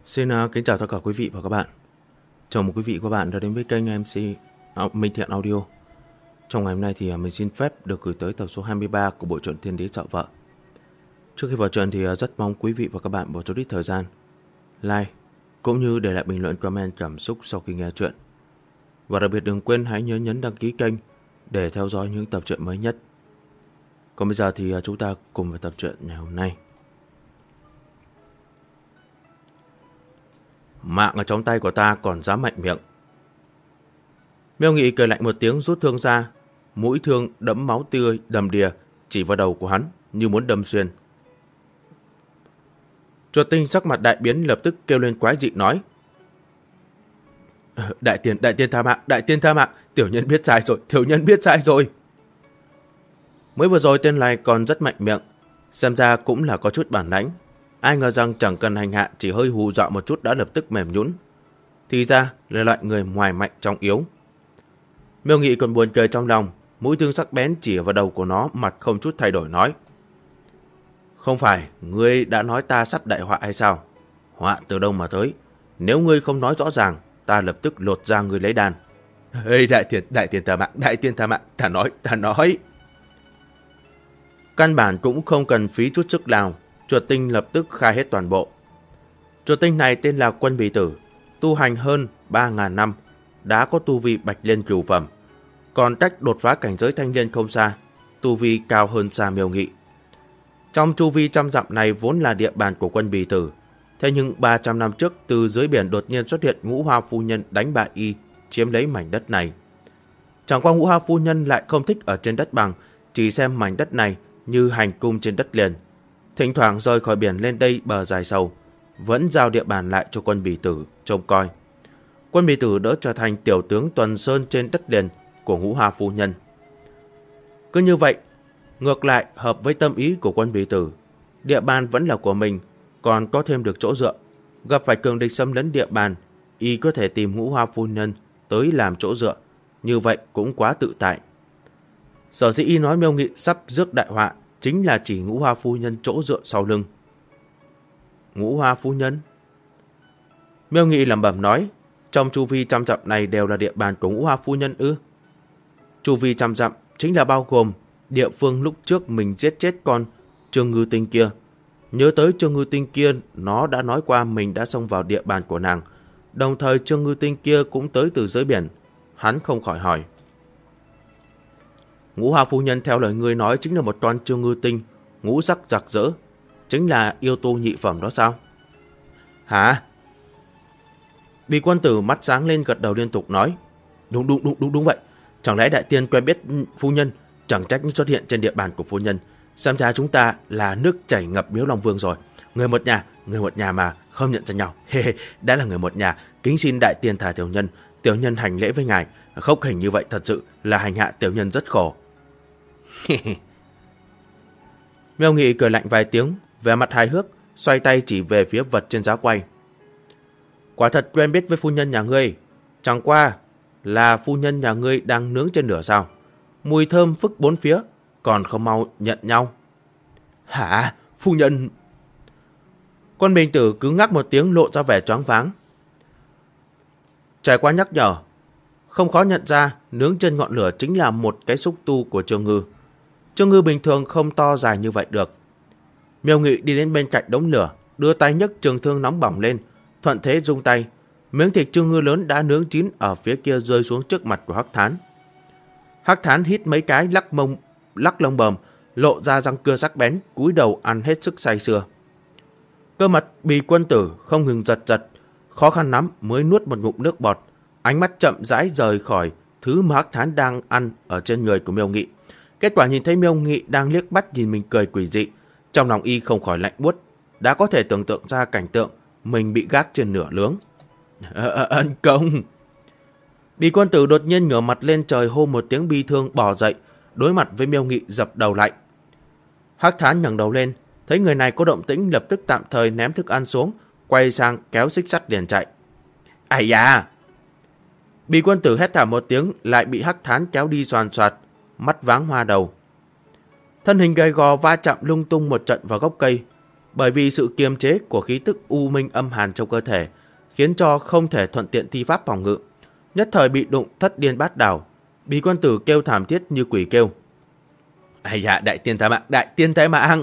Xin kính chào tất cả quý vị và các bạn. Chào mừng quý vị và các bạn đã đến với kênh MC Minh Thiện Audio. Trong ngày hôm nay thì mình xin phép được gửi tới tập số 23 của bộ truyện Thiên Đế Dạo Vợ. Trước khi vào truyện thì rất mong quý vị và các bạn bỏ chút ít thời gian like cũng như để lại bình luận comment cảm xúc sau khi nghe truyện. Và đặc biệt đừng quên hãy nhớ nhấn đăng ký kênh để theo dõi những tập truyện mới nhất. Còn bây giờ thì chúng ta cùng vào tập truyện ngày hôm nay. Mạng ở trong tay của ta còn dám mạnh miệng. Miêu Nghị cười lạnh một tiếng, rút thương ra, mũi thương đẫm máu tươi đầm đìa chỉ vào đầu của hắn như muốn đâm xuyên. Chuột Tinh sắc mặt đại biến, lập tức kêu lên quái dị nói: Đại tiên tha mạng, tiểu nhân biết sai rồi. Mới vừa rồi tên này còn rất mạnh miệng, xem ra cũng là có chút bản lãnh. Ai ngờ rằng chẳng cần hành hạ, chỉ hơi hù dọa một chút đã lập tức mềm nhũn. Thì ra là loại người ngoài mạnh trong yếu. Miêu Nghị còn buồn cười trong lòng, mũi thương sắc bén chỉ vào đầu của nó, mặt không chút thay đổi nói: Không phải ngươi đã nói ta sắp đại họa hay sao? Họa từ đâu mà tới? Nếu ngươi không nói rõ ràng, ta lập tức lột ra ngươi lấy đàn. Ê, đại tiên tha mạng, ta nói. Căn bản cũng không cần phí chút sức nào, Chuột Tinh lập tức khai hết toàn bộ. Chuột Tinh này tên là Quân Bì Tử, tu hành hơn 3.000 năm, đã có tu vi Bạch Liên cửu phẩm, còn cách đột phá cảnh giới Thanh Liên không xa, tu vi cao hơn xa Miêu Nghị. Trong chu vi 100 dặm này vốn là địa bàn của Quân Bì Tử, thế nhưng 300 năm trước từ dưới biển đột nhiên xuất hiện Ngũ Hoa phu nhân đánh bại y, chiếm lấy mảnh đất này. Chẳng qua Ngũ Hoa phu nhân lại không thích ở trên đất bằng, chỉ xem mảnh đất này như hành cung trên đất liền, thỉnh thoảng rời khỏi biển lên đây bờ dài sâu, vẫn giao địa bàn lại cho Quân Bì Tử trông coi. Quân Bì Tử đỡ trở thành tiểu tướng tuần sơn trên đất liền của Ngũ Hoa phu nhân. Cứ như vậy, ngược lại hợp với tâm ý của Quân Bì Tử, địa bàn vẫn là của mình, còn có thêm được chỗ dựa. Gặp phải cường địch xâm lấn địa bàn, y có thể tìm Ngũ Hoa phu nhân tới làm chỗ dựa, như vậy cũng quá tự tại. Sở dĩ y nói Miêu Nghị sắp rước đại họa chính là chỉ Ngũ Hoa phu nhân chỗ dựa sau lưng. Ngũ Hoa phu nhân? Miêu Nghị lẩm bẩm nói, trong chu vi 100 dặm này đều là địa bàn của Ngũ Hoa phu nhân ư? Chu vi 100 dặm chính là bao gồm địa phương lúc trước mình giết chết con Trương Ngư Tinh kia. Nhớ tới Trương Ngư Tinh kia, nó đã nói qua mình đã xông vào địa bàn của nàng. Đồng thời Trương Ngư Tinh kia cũng tới từ dưới biển. Hắn không khỏi hỏi: Ngũ Hoa phu nhân theo lời ngươi nói chính là một con Trương Ngư Tinh, ngũ sắc rực rỡ, chính là yêu tu nhị phẩm đó sao? Hả? Bì Quân Tử mắt sáng lên gật đầu liên tục nói: Đúng vậy. Chẳng lẽ đại tiên quen biết phu nhân, chẳng trách xuất hiện trên địa bàn của phu nhân. Xem ra chúng ta là nước chảy ngập Miếu Long Vương rồi. Người một nhà mà không nhận ra nhau. Đã là người một nhà, kính xin đại tiên thả tiểu nhân hành lễ với ngài. Khốc hình như vậy thật sự là hành hạ tiểu nhân rất khổ. Miêu Nghị cười lạnh vài tiếng, vẻ mặt hài hước, xoay tay chỉ về phía vật trên giá quay. Quả thật quen biết với phu nhân nhà ngươi, chẳng qua là phu nhân nhà ngươi đang nướng trên lửa sao? Mùi thơm phức bốn phía, còn không mau nhận nhau. Hả? Phu nhân? Quân Bình Tử cứ ngắc một tiếng, lộ ra vẻ choáng váng. Trải qua nhắc nhở, không khó nhận ra nướng trên ngọn lửa chính là một cái xúc tu của Trương Ngư. Trương Ngư bình thường không to dài như vậy được. Miêu Nghị đi đến bên cạnh đống lửa, đưa tay nhấc trường thương nóng bỏng lên, thuận thế rung tay, miếng thịt Trương Ngư lớn đã nướng chín ở phía kia rơi xuống trước mặt của Hắc Thán. Hắc Thán hít mấy cái, lắc lông bờm, lộ ra răng cưa sắc bén, cúi đầu ăn hết sức say sưa. Cơ mặt Bì Quân Tử không ngừng giật, khó khăn lắm mới nuốt một ngụm nước bọt, ánh mắt chậm rãi rời khỏi thứ mà Hắc Thán đang ăn ở trên người của Miêu Nghị. Kết quả nhìn thấy Miêu Nghị đang liếc mắt nhìn mình cười quỷ dị, trong lòng y không khỏi lạnh buốt, đã có thể tưởng tượng ra cảnh tượng mình bị gác trên nửa nướng. Ân công! Bì Quân Tử đột nhiên ngửa mặt lên trời hô một tiếng bi thương, bò dậy, đối mặt với Miêu Nghị dập đầu lại. Hắc Thán ngẩng đầu lên, thấy người này có động tĩnh, lập tức tạm thời ném thức ăn xuống, quay sang kéo xích sắt liền chạy. Ây da! Bì Quân Tử hét thảm một tiếng, lại bị Hắc Thán kéo đi xoàn xoạt, mắt váng hoa đầu. Thân hình gầy gò va chạm lung tung một trận vào gốc cây, bởi vì sự kiềm chế của khí tức u minh âm hàn trong cơ thể khiến cho không thể thuận tiện thi pháp phòng ngự, nhất thời bị đụng thất điên bát đảo. Bì quân tử kêu thảm thiết như quỷ kêu. Ây da, đại tiên thái mạng, đại tiên thái mạng!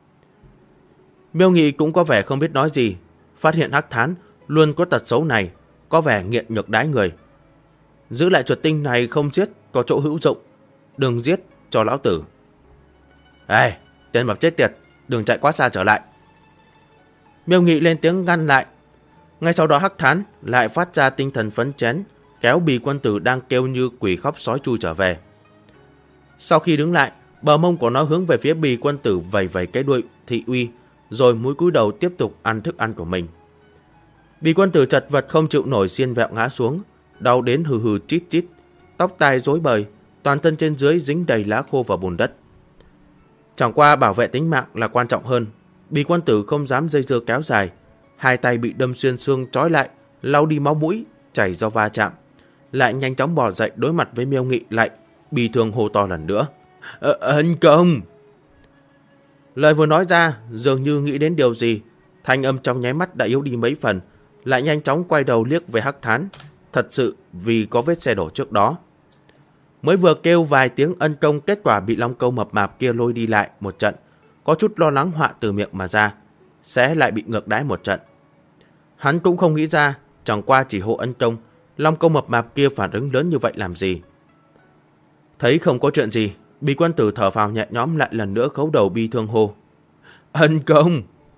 Miêu Nghị cũng có vẻ không biết nói gì, phát hiện Hắc Thán luôn có tật xấu này, có vẻ nghiện nhược đãi người. Giữ lại chuột tinh này không giết có chỗ hữu dụng, đừng giết cho lão tử. Ê, tên mập chết tiệt, đừng chạy quá xa trở lại. Miêu Nghị lên tiếng ngăn lại. Ngay sau đó Hắc Thán lại phát ra tinh thần phấn chấn, kéo Bì quân tử đang kêu như quỷ khóc sói chui trở về. Sau khi đứng lại, bờ mông của nó hướng về phía Bì quân tử vẩy vẩy cái đuôi thị uy, rồi mũi cúi đầu tiếp tục ăn thức ăn của mình. Bì quân tử chật vật không chịu nổi xiên vẹo ngã xuống, đau đến hừ hừ chít chít, tóc tai rối bời, toàn thân trên dưới dính đầy lá khô và bùn đất. Chẳng qua bảo vệ tính mạng là quan trọng hơn. Bì quân tử không dám dây dưa kéo dài, hai tay bị đâm xuyên xương trói lại, lau đi máu mũi chảy do va chạm, lại nhanh chóng bò dậy đối mặt với Miêu Nghị, lại bi thương hô to lần nữa. Ân công! Lời vừa nói ra dường như nghĩ đến điều gì, thanh âm trong nháy mắt đã yếu đi mấy phần, lại nhanh chóng quay đầu liếc về Hắc Thán. Thật sự vì có vết xe đổ trước đó. Mới vừa kêu vài tiếng ân công, kết quả bị long câu mập mạp kia lôi đi lại một trận, có chút lo lắng họa từ miệng mà ra, sẽ lại bị ngược đãi một trận. Hắn cũng không nghĩ ra, chẳng qua chỉ hộ ân công, long câu mập mạp kia phản ứng lớn như vậy làm gì. Thấy không có chuyện gì, Bì quân tử thở phào nhẹ nhõm, lại lần nữa khấu đầu bi thương hô. Ân công!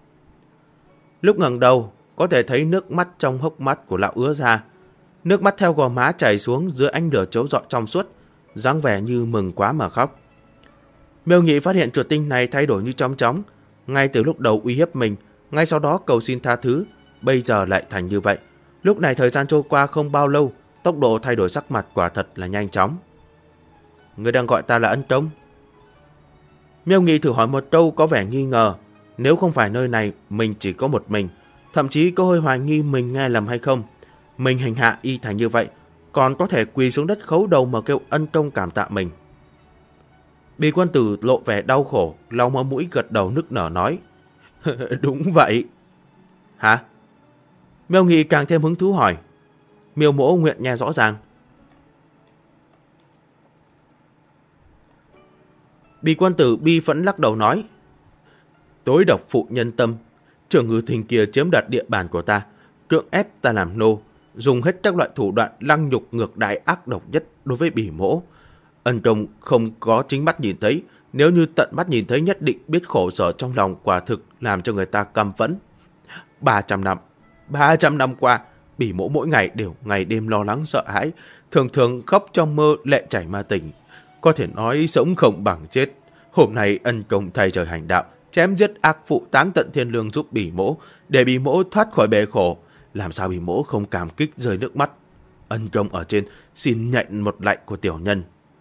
Lúc ngẩng đầu, có thể thấy nước mắt trong hốc mắt của lão ứa ra. Nước mắt theo gò má chảy xuống dưới ánh lửa chấu rọi trong suốt, dáng vẻ như mừng quá mà khóc. Miêu Nghị phát hiện chuột tinh này thay đổi như chóng chóng, ngay từ lúc đầu uy hiếp mình, ngay sau đó cầu xin tha thứ, bây giờ lại thành như vậy. Lúc này thời gian trôi qua không bao lâu, tốc độ thay đổi sắc mặt quả thật là nhanh chóng. Ngươi đang gọi ta là ân công? Miêu Nghị thử hỏi một câu có vẻ nghi ngờ. Nếu không phải nơi này mình chỉ có một mình, thậm chí có hơi hoài nghi mình nghe lầm hay không. Mình hành hạ y thành như vậy, còn có thể quỳ xuống đất khấu đầu mà kêu ân công cảm tạ mình. Bì quân tử lộ vẻ đau khổ, lau máu mũi gật đầu nức nở nói. Đúng vậy. Hả? Miêu Nghị càng thêm hứng thú hỏi. Miêu Mỗ nguyện nghe rõ ràng. Bì quân tử bi phẫn lắc đầu nói. Tối độc phụ nhân tâm, Trường Ngư Thình kia chiếm đoạt địa bàn của ta, cưỡng ép ta làm nô, dùng hết các loại thủ đoạn lăng nhục ngược đãi ác độc nhất đối với Bỉ Mỗ. Ân công không có chính mắt nhìn thấy, nếu như tận mắt nhìn thấy nhất định biết khổ sở trong lòng, quả thực làm cho người ta căm phẫn. 300 năm qua, Bỉ Mỗ mỗi ngày đều ngày đêm lo lắng sợ hãi, thường thường khóc trong mơ lệ chảy ma tình. Có thể nói sống không bằng chết. Hôm nay ân công thay trời hành đạo, chém giết ác phụ táng tận thiên lương giúp Bỉ Mỗ, để Bỉ Mỗ thoát khỏi bể khổ. Làm sao Bỉ Mỗ không cảm kích rơi nước mắt. Ân công ở trên xin nhận một lạy của tiểu nhân.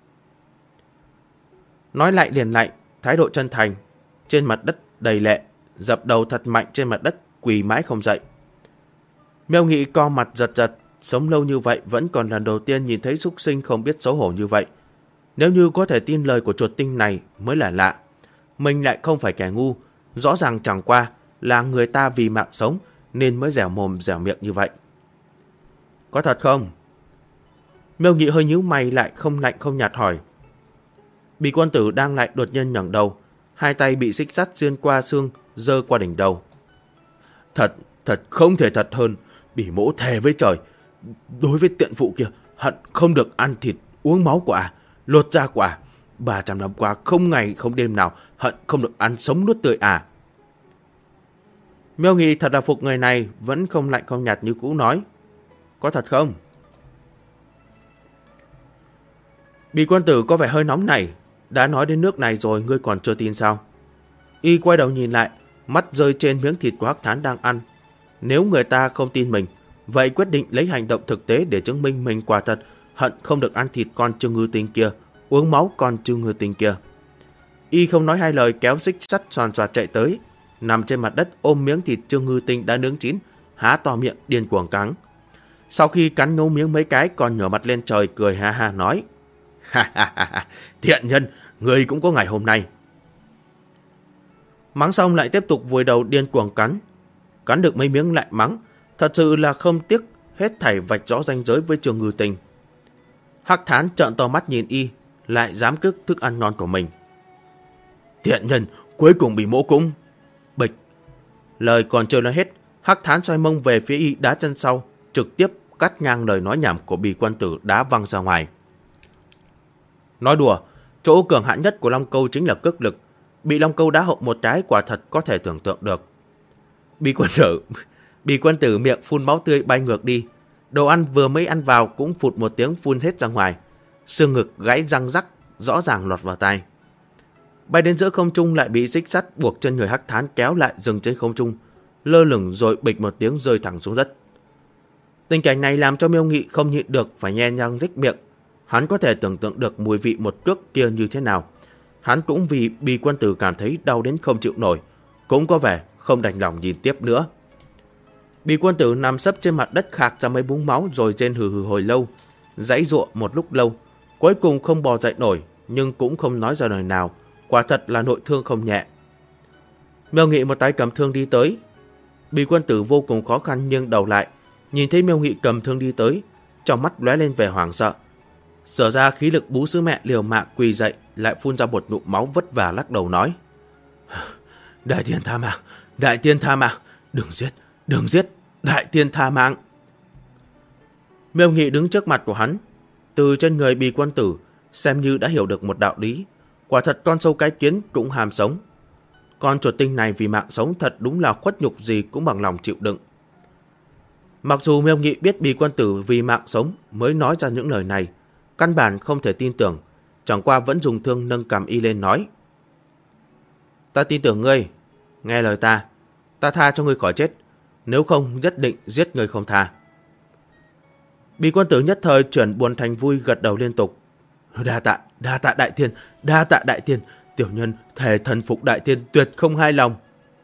Nói lại liền lạy, thái độ chân thành, trên mặt đất đầy lệ, dập đầu thật mạnh trên mặt đất, quỳ mãi không dậy. Miêu Nghị co mặt giật giật, sống lâu như vậy vẫn còn lần đầu tiên nhìn thấy súc sinh không biết xấu hổ như vậy. Nếu như có thể tin lời của chuột tinh này mới là lạ. Mình lại không phải kẻ ngu, rõ ràng chẳng qua là người ta vì mạng sống nên mới dẻo mồm dẻo miệng như vậy. Có thật không? Miêu Nghị hơi nhíu mày, lại không lạnh không nhạt hỏi. Bì quân tử đang lại đột nhiên ngẩng đầu, hai tay bị xích sắt xuyên qua xương giơ qua đỉnh đầu. Thật không thể thật hơn. Bỉ Mỗ thề với trời, đối với tiện phụ kia hận không được ăn thịt uống máu của lột da của 300 năm qua không ngày không đêm nào hận không được ăn sống nuốt tươi Miêu Nghị thật là phục người này, vẫn không lạnh không nhạt như cũ nói. Có thật không? Bì quân tử có vẻ hơi nóng này. Đã nói đến nước này rồi ngươi còn chưa tin sao? Y quay đầu nhìn lại, mắt rơi trên miếng thịt của Hắc Thán đang ăn. Nếu người ta không tin mình, vậy quyết định lấy hành động thực tế để chứng minh mình quả thật hận không được ăn thịt con Trương Ngư Tinh kia, uống máu con Trương Ngư Tinh kia. Y không nói hai lời kéo xích sắt xoàn xoạt chạy tới, nằm trên mặt đất ôm miếng thịt Trương Ngư Tinh đã nướng chín, há to miệng điên cuồng cắn. Sau khi cắn ngấu miếng mấy cái còn ngửa mặt lên trời cười ha ha nói. Ha ha ha, thiện nhân, người cũng có ngày hôm nay. Mắng xong lại tiếp tục vùi đầu điên cuồng cắn. Cắn được mấy miếng lại mắng, thật sự là không tiếc hết thảy vạch rõ ranh giới với Trương Ngư Tinh. Hắc Thán trợn to mắt nhìn y, lại dám cướp thức ăn ngon của mình. Thiện nhân cuối cùng bị mỗ cũng. Bịch. Lời còn chưa nói hết, Hắc Thán xoay mông về phía y đá chân sau, trực tiếp cắt ngang lời nói nhảm của Bì Quân Tử đá văng ra ngoài. Nói đùa, chỗ cường hãn nhất của Long Câu chính là cước lực. Bị Long Câu đá hậu một cái quả thật có thể tưởng tượng được. Bì Quân Tử miệng phun máu tươi bay ngược đi. Đồ ăn vừa mới ăn vào cũng phụt một tiếng phun hết ra ngoài. Xương ngực gãy răng rắc rõ ràng lọt vào tai. Bay đến giữa không trung lại bị xích sắt buộc chân người Hắc Thán kéo lại dừng trên không trung, lơ lửng rồi bịch một tiếng rơi thẳng xuống đất. Tình cảnh này làm cho Miêu Nghị không nhịn được phải nhe răng rích miệng. Hắn có thể tưởng tượng được mùi vị một cước kia như thế nào. Hắn cũng vì Bì Quân Tử cảm thấy đau đến không chịu nổi, cũng có vẻ không đành lòng nhìn tiếp nữa. Bì Quân Tử nằm sấp trên mặt đất khạc ra mấy búng máu rồi rên hừ hừ hồi lâu, giãy giụa một lúc lâu, cuối cùng không bò dậy nổi, nhưng cũng không nói ra lời nào. Quả thật là nội thương không nhẹ. Miêu Nghị một tay cầm thương đi tới. Bì Quân Tử vô cùng khó khăn nghiêng đầu lại, nhìn thấy Miêu Nghị cầm thương đi tới, trong mắt lóe lên vẻ hoảng sợ. Sở ra khí lực bú sứ mẹ liều mạng quỳ dậy, lại phun ra một ngụm máu vất vả lắc đầu nói: Đại tiên tha mạng, đại tiên tha mạng, đừng giết, đại tiên tha mạng. Miêu Nghị đứng trước mặt của hắn, từ trên người Bì Quân Tử xem như đã hiểu được một đạo lý. Quả thật con sâu cái kiến cũng ham sống. Con chuột tinh này vì mạng sống thật đúng là khuất nhục gì cũng bằng lòng chịu đựng. Mặc dù Miêu Nghị biết Bì Quân Tử vì mạng sống mới nói ra những lời này, căn bản không thể tin tưởng, chẳng qua vẫn dùng thương nâng cằm y lên nói: Ta tin tưởng ngươi, nghe lời ta tha cho ngươi khỏi chết, nếu không nhất định giết ngươi không tha. Bì Quân Tử nhất thời chuyển buồn thành vui, gật đầu liên tục: Đa tạ đại tiên, tiểu nhân thề thần phục đại tiên, tuyệt không hai lòng.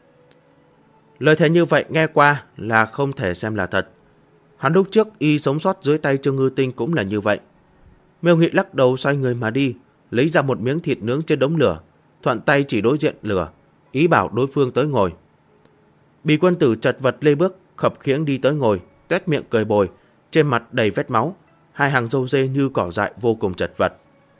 Lời thề như vậy nghe qua là không thể xem là thật. Hắn lúc trước y sống sót dưới tay Trương Ngư Tinh cũng là như vậy. Miêu Nghị lắc đầu xoay người mà đi, lấy ra một miếng thịt nướng trên đống lửa, thuận tay chỉ đối diện lửa, ý bảo đối phương tới ngồi. Bì Quân Tử chật vật lê bước, khập khiễng đi tới ngồi, tuét miệng cười bồi, trên mặt đầy vết máu, hai hàng râu dê như cỏ dại vô cùng chật vật.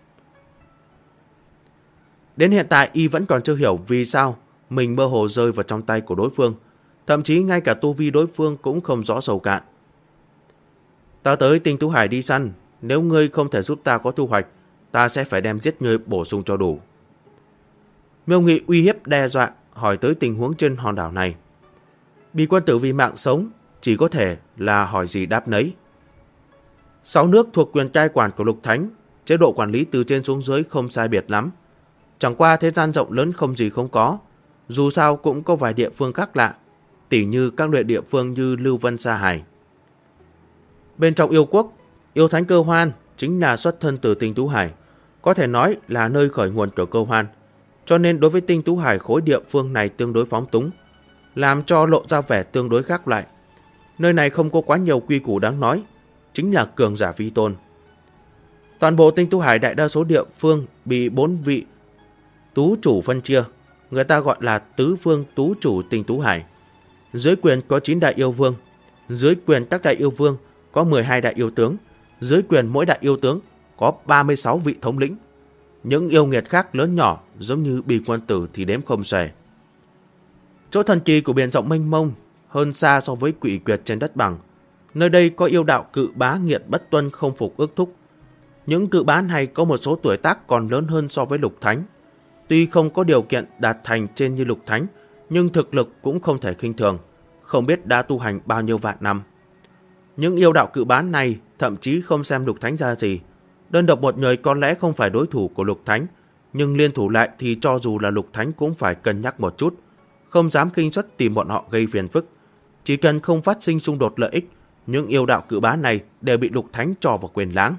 Đến hiện tại y vẫn còn chưa hiểu vì sao mình mơ hồ rơi vào trong tay của đối phương, thậm chí ngay cả tu vi đối phương cũng không rõ sâu cạn. Ta tới Tinh Tú Hải đi săn, nếu ngươi không thể giúp ta có thu hoạch, ta sẽ phải đem giết ngươi bổ sung cho đủ. Miêu Nghị uy hiếp đe dọa, hỏi tới tình huống trên hòn đảo này. Bì Quân Tử vì mạng sống, chỉ có thể là hỏi gì đáp nấy. 6 nước thuộc quyền cai quản của Lục Thánh, chế độ quản lý từ trên xuống dưới không sai biệt lắm. Chẳng qua thế gian rộng lớn không gì không có, dù sao cũng có vài địa phương khác lạ, tỉ như các địa phương như Lưu Vân Sa Hải. Bên trong yêu quốc, yêu thánh Cơ Hoan chính là xuất thân từ Tinh Tú Hải, có thể nói là nơi khởi nguồn của Cơ Hoan, cho nên đối với Tinh Tú Hải khối địa phương này tương đối phóng túng, làm cho lộ ra vẻ tương đối khác lại. Nơi này không có quá nhiều quy củ đáng nói, chính là cường giả vi tôn. Toàn bộ Tinh Tú Hải đại đa số địa phương bị 4 vị tú chủ phân chia, người ta gọi là tứ phương tú chủ Tinh Tú Hải. Dưới quyền có 9 đại yêu vương, dưới quyền các đại yêu vương có 12 đại yêu tướng, dưới quyền mỗi đại yêu tướng có 36 vị thống lĩnh. Những yêu nghiệt khác lớn nhỏ giống như Bì Quân Tử thì đếm không xuể. Chỗ thần kỳ của biển rộng mênh mông hơn xa so với quỷ quyệt trên đất bằng. Nơi đây có yêu đạo cự bá nghiệt bất tuân không phục ước thúc. Những cự bá này có một số tuổi tác còn lớn hơn so với Lục Thánh. Tuy không có điều kiện đạt thành trên như Lục Thánh, nhưng thực lực cũng không thể khinh thường, không biết đã tu hành bao nhiêu vạn năm. Những yêu đạo cự bá này thậm chí không xem Lục Thánh ra gì. Đơn độc một người có lẽ không phải đối thủ của Lục Thánh, nhưng liên thủ lại thì cho dù là Lục Thánh cũng phải cân nhắc một chút, không dám khinh suất tìm bọn họ gây phiền phức. Chỉ cần không phát sinh xung đột lợi ích, những yêu đạo cự bá này đều bị Lục Thánh cho vào quyền láng.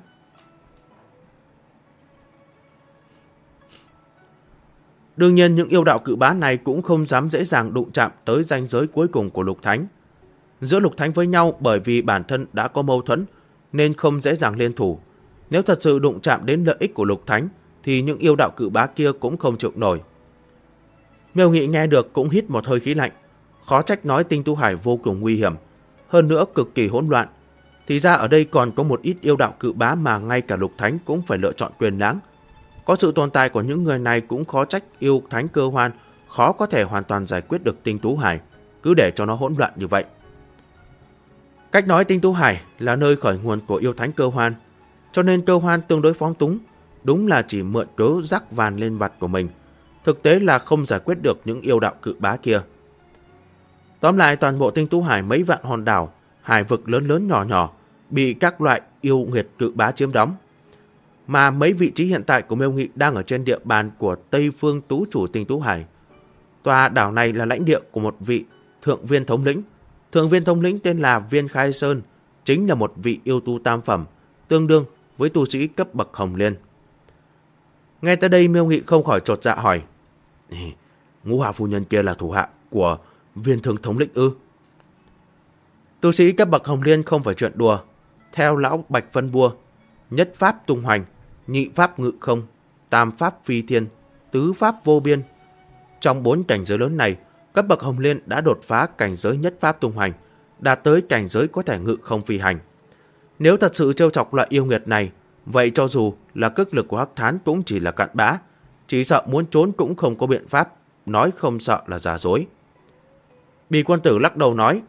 Đương nhiên những yêu đạo cự bá này cũng không dám dễ dàng đụng chạm tới ranh giới cuối cùng của Lục Thánh. Giữa Lục Thánh với nhau bởi vì bản thân đã có mâu thuẫn nên không dễ dàng liên thủ. Nếu thật sự đụng chạm đến lợi ích của Lục Thánh thì những yêu đạo cự bá kia cũng không chịu nổi. Miêu Nghị nghe được cũng hít một hơi khí lạnh. Khó trách nói Tinh Tú Hải vô cùng nguy hiểm, hơn nữa cực kỳ hỗn loạn. Thì ra ở đây còn có một ít yêu đạo cự bá mà ngay cả Lục Thánh cũng phải lựa chọn quyền láng. Có sự tồn tại của những người này cũng khó trách yêu thánh Cơ Hoan khó có thể hoàn toàn giải quyết được Tinh Tú Hải, cứ để cho nó hỗn loạn như vậy. Cách nói Tinh Tú Hải là nơi khởi nguồn của yêu thánh Cơ Hoan, cho nên Cơ Hoan tương đối phóng túng, đúng là chỉ mượn cớ rắc vàn lên vặt của mình, thực tế là không giải quyết được những yêu đạo cự bá kia. Tóm lại, toàn bộ Tinh Tú Hải mấy vạn hòn đảo, hải vực lớn lớn nhỏ nhỏ bị các loại yêu nghiệt cự bá chiếm đóng. Mà mấy vị trí hiện tại của Miêu Nghị đang ở trên địa bàn của Tây Phương Tú chủ Tinh Tú Hải. Tòa đảo này là lãnh địa của một vị thượng viên thống lĩnh. Thượng viên thống lĩnh tên là Viên Khai Sơn, chính là một vị yêu tu tam phẩm, tương đương với tu sĩ cấp bậc Hồng Liên. Nghe tới đây, Miêu Nghị không khỏi chột dạ hỏi: Ngũ Hạ phu nhân kia là thủ hạ của Viên Thượng thống lĩnh ư? Tu sĩ cấp bậc Hồng Liên không phải chuyện đùa. Theo lão Bạch Phân Bua, nhất pháp tung hoành, nhị pháp ngự không, tam pháp phi thiên, tứ pháp vô biên. Trong 4 cảnh giới lớn này, cấp bậc Hồng Liên đã đột phá cảnh giới nhất pháp tung hoành, đạt tới cảnh giới có thể ngự không phi hành. Nếu thật sự trêu chọc loại yêu nghiệt này, vậy cho dù là cước lực của Hắc Thán cũng chỉ là cặn bã, chỉ sợ muốn trốn cũng không có biện pháp, nói không sợ là giả dối. Bì Quân Tử lắc đầu nói: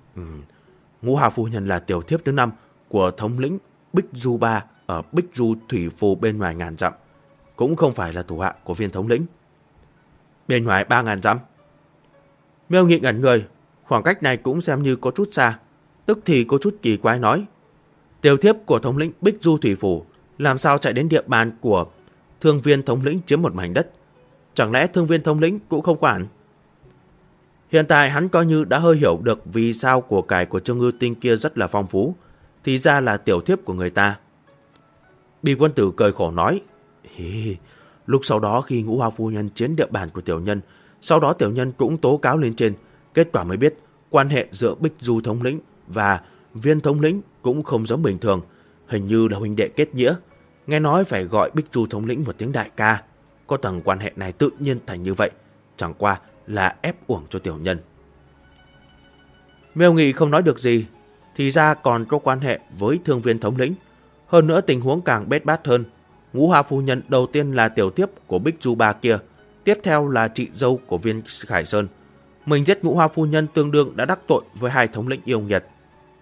Ngũ Hà phu nhân là tiểu thiếp thứ 5 của thống lĩnh Bích Du Ba ở Bích Du Thủy Phù bên ngoài ngàn dặm, cũng không phải là thủ hạ của Viên thống lĩnh. Bên ngoài 3.000 dặm? Miêu Nghị ngẩn người, khoảng cách này cũng xem như có chút xa, tức thì có chút kỳ quái nói: Tiểu thiếp của thống lĩnh Bích Du Thủy Phù làm sao chạy đến địa bàn của Thương Viên thống lĩnh chiếm một mảnh đất? Chẳng lẽ Thương Viên thống lĩnh cũng không quản? Hiện tại hắn coi như đã hơi hiểu được vì sao của cải của Trương Ngư Tinh kia rất là phong phú, thì ra là tiểu thiếp của người ta. Bì Quân Tử cười khổ nói: Lúc sau đó khi Ngũ Hoa phu nhân chiếm địa bàn của tiểu nhân, sau đó tiểu nhân cũng tố cáo lên trên, kết quả mới biết quan hệ giữa Bích Du thống lĩnh và Viên thống lĩnh cũng không giống bình thường, hình như là huynh đệ kết nghĩa. Nghe nói phải gọi Bích Du thống lĩnh một tiếng đại ca, có tầng quan hệ này tự nhiên thành như vậy, chẳng qua là ép uổng cho tiểu nhân. Miêu Nghị không nói được gì, thì ra còn có quan hệ với Thương Viên thống lĩnh. Hơn nữa tình huống càng bết bát hơn. Ngũ Hoa phu nhân đầu tiên là tiểu thiếp của Bích Du Ba kia, tiếp theo là chị dâu của Viên Khải Sơn. Mình giết Ngũ Hoa phu nhân tương đương đã đắc tội với 2 thống lĩnh yêu nghiệt.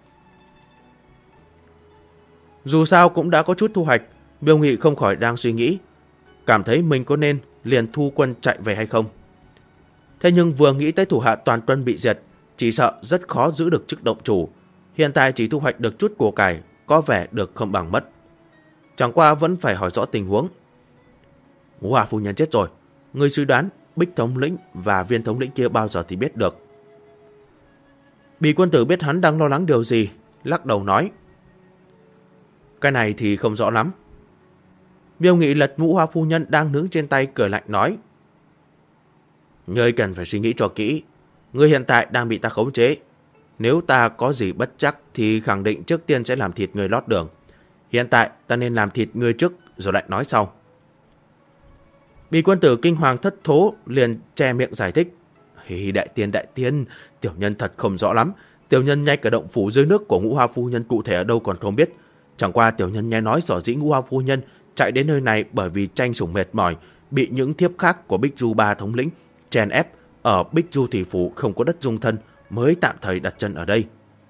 Dù sao cũng đã có chút thu hoạch, Miêu Nghị không khỏi đang suy nghĩ, cảm thấy mình có nên liền thu quân chạy về hay không. Thế nhưng vừa nghĩ tới thủ hạ toàn quân bị diệt, chỉ sợ rất khó giữ được chức động chủ. Hiện tại chỉ thu hoạch được chút của cải, có vẻ được không bằng mất. Chẳng qua vẫn phải hỏi rõ tình huống. Ngũ Hoa phu nhân chết rồi, ngươi suy đoán Bích thống lĩnh và Viên thống lĩnh kia bao giờ thì biết được? Bì Quân Tử biết hắn đang lo lắng điều gì, lắc đầu nói: Cái này thì không rõ lắm. Miêu Nghị lật Ngũ Hoa phu nhân đang nướng trên tay, cười lạnh nói: Ngươi cần phải suy nghĩ cho kỹ. Ngươi hiện tại đang bị ta khống chế. Nếu ta có gì bất chắc thì khẳng định trước tiên sẽ làm thịt ngươi lót đường. Hiện tại ta nên làm thịt ngươi trước rồi lại nói sau. Bì Quân Tử kinh hoàng thất thố liền che miệng giải thích: Đại tiên, tiểu nhân thật không rõ lắm. Tiểu nhân ngay cả động phủ dưới nước của Ngũ Hoa phu nhân cụ thể ở đâu còn không biết. Chẳng qua tiểu nhân nghe nói sở dĩ Ngũ Hoa phu nhân chạy đến nơi này bởi vì tranh sủng mệt mỏi, bị những thiếp khác của Bích Du Ba thống lĩnh chèn ép ở Bích Du Thủy Phủ không có đất dung thân, mới tạm thời đặt chân ở đây.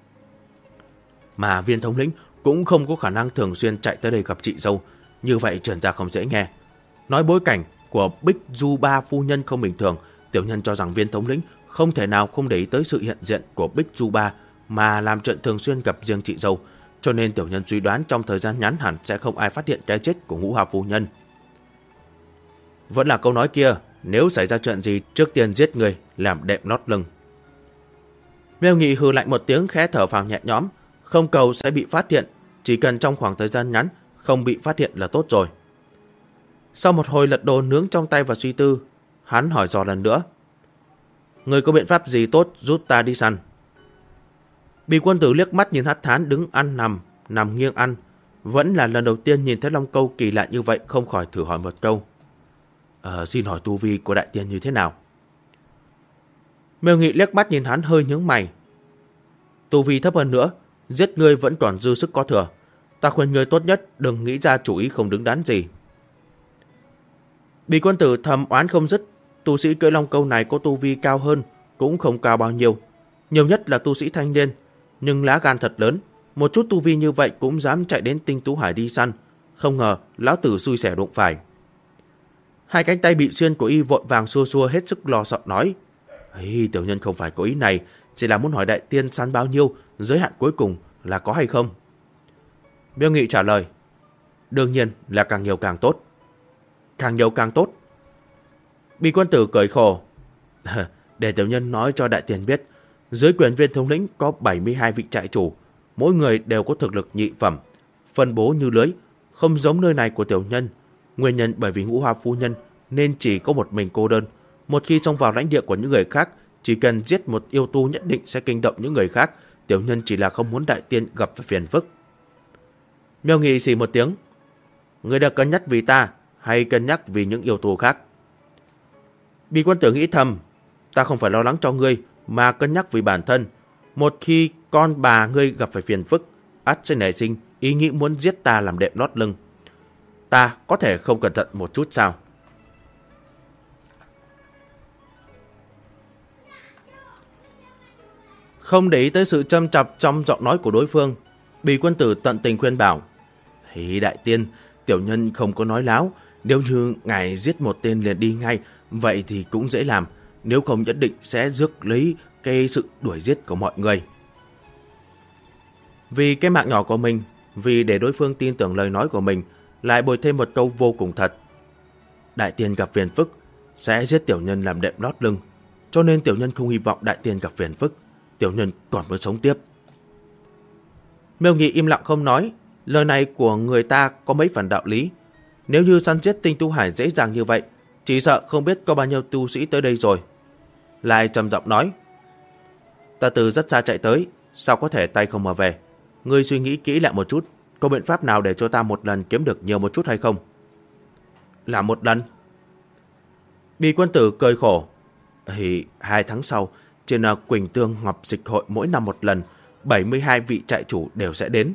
Mà Viên thống lĩnh cũng không có khả năng thường xuyên chạy tới đây gặp chị dâu, như vậy truyền ra không dễ nghe. Nói bối cảnh của Bích Du Ba phu nhân không bình thường, tiểu nhân cho rằng Viên thống lĩnh không thể nào không để ý tới sự hiện diện của Bích Du Ba mà làm chuyện thường xuyên gặp riêng chị dâu, cho nên tiểu nhân suy đoán trong thời gian ngắn hẳn sẽ không ai phát hiện cái chết của Ngũ Hoa phu nhân. Vẫn là câu nói kia, nếu xảy ra chuyện gì trước tiên giết người, làm đệm lót lưng. Miêu Nghị hừ lạnh một tiếng, khẽ thở phào nhẹ nhõm, không cầu sẽ bị phát hiện, chỉ cần trong khoảng thời gian ngắn không bị phát hiện là tốt rồi. Sau một hồi lật đồ nướng trong tay và suy tư, hắn hỏi dò lần nữa: Người có biện pháp gì tốt giúp ta đi săn? Bì Quân Tử liếc mắt nhìn Hắc Thán đứng ăn nằm nghiêng ăn, vẫn là lần đầu tiên nhìn thấy long câu kỳ lạ như vậy, không khỏi thử hỏi một câu: Xin hỏi tu vi của đại tiên như thế nào? Miêu Nghị liếc mắt nhìn hắn hơi nhướng mày. Tu vi thấp hơn nữa, giết ngươi vẫn còn dư sức có thừa. Ta khuyên ngươi tốt nhất đừng nghĩ ra chủ ý không đứng đắn gì. Bì quân tử thầm oán không dứt. Tu sĩ cưỡi long câu này có tu vi cao hơn cũng không cao bao nhiêu. Nhiều nhất là tu sĩ thanh niên, nhưng lá gan thật lớn. Một chút tu vi như vậy cũng dám chạy đến Tinh Tú Hải đi săn. Không ngờ lão tử xui xẻo đụng phải. Hai cánh tay bị xuyên của y vội vàng xua xua hết sức lo sợ nói: tiểu nhân không phải có ý này, chỉ là muốn hỏi đại tiên săn bao nhiêu, giới hạn cuối cùng là có hay không. Miêu Nghị trả lời: đương nhiên là càng nhiều càng tốt. Càng nhiều càng tốt. Bì quân tử cười khổ: để tiểu nhân nói cho đại tiền biết, dưới quyền viên thống lĩnh có 72 vị trại chủ, mỗi người đều có thực lực nhị phẩm, phân bố như lưới, không giống nơi này của tiểu nhân. Nguyên nhân bởi vì Ngũ Hoa phu nhân nên chỉ có một mình cô đơn. Một khi xông vào lãnh địa của những người khác, chỉ cần giết một yêu tu nhất định sẽ kinh động những người khác. Tiểu nhân chỉ là không muốn đại tiên gặp phải phiền phức. Miêu Nghị xì một tiếng: ngươi đã cân nhắc vì ta hay cân nhắc vì những yêu tu khác? Bì quân tử nghĩ thầm: ta không phải lo lắng cho ngươi, mà cân nhắc vì bản thân. Một khi con bà ngươi gặp phải phiền phức, ắt sẽ nảy sinh ý nghĩ muốn giết ta làm đệm lót lưng. Ta có thể không cẩn thận một chút sao? Không để ý tới sự châm chọc trong giọng nói của đối phương, Bì quân tử tận tình khuyên bảo: đại tiên, tiểu nhân không có nói láo. Nếu như ngài giết một tên liền đi ngay, vậy thì cũng dễ làm. Nếu không nhất định sẽ rước lấy cái sự đuổi giết của mọi người. Vì cái mạng nhỏ của mình, vì để đối phương tin tưởng lời nói của mình, lại bồi thêm một câu vô cùng thật: đại tiên gặp phiền phức sẽ giết tiểu nhân làm đệm lót lưng. Cho nên tiểu nhân không hy vọng đại tiên gặp phiền phức. Tiểu nhân còn muốn sống tiếp. Miêu Nghị im lặng không nói. Lời này của người ta có mấy phần đạo lý. Nếu như săn giết Tinh Tú Hải dễ dàng như vậy, chỉ sợ không biết có bao nhiêu tu sĩ tới đây rồi. Lại trầm giọng nói: ta từ rất xa chạy tới, sao có thể tay không mà về? Ngươi suy nghĩ kỹ lại một chút, có biện pháp nào để cho ta một lần kiếm được nhiều một chút hay không? Là một lần? Bì quân tử cười khổ: 2 tháng sau, trên Quỳnh Tương Ngọc Dịch Hội mỗi năm một lần, 72 vị trại chủ đều sẽ đến.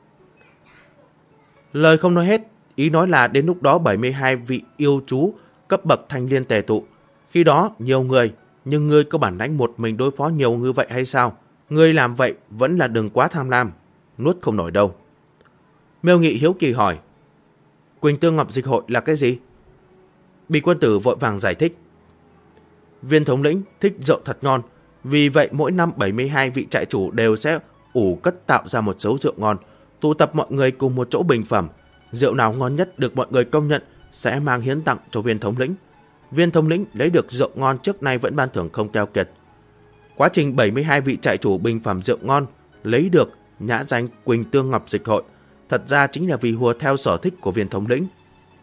Lời không nói hết, ý nói là đến lúc đó 72 vị yêu chú cấp bậc thanh liên tề tụ. Khi đó nhiều người, nhưng ngươi có bản lãnh một mình đối phó nhiều như vậy hay sao? Ngươi làm vậy vẫn là đừng quá tham lam, nuốt không nổi đâu. Miêu Nghị hiếu kỳ hỏi: Quỳnh Tương Ngọc Dịch Hội là cái gì? Bì quân tử vội vàng giải thích: viên thống lĩnh thích rượu thật ngon, vì vậy mỗi năm 72 vị trại chủ đều sẽ ủ cất tạo ra một số rượu ngon, tụ tập mọi người cùng một chỗ bình phẩm. Rượu nào ngon nhất được mọi người công nhận sẽ mang hiến tặng cho viên thống lĩnh. Viên thống lĩnh lấy được rượu ngon trước nay vẫn ban thưởng không keo kiệt. Quá trình 72 vị trại chủ bình phẩm rượu ngon lấy được nhã danh Quỳnh Tương Ngọc Dịch Hội, thật ra chính là vì hùa theo sở thích của viên thống lĩnh.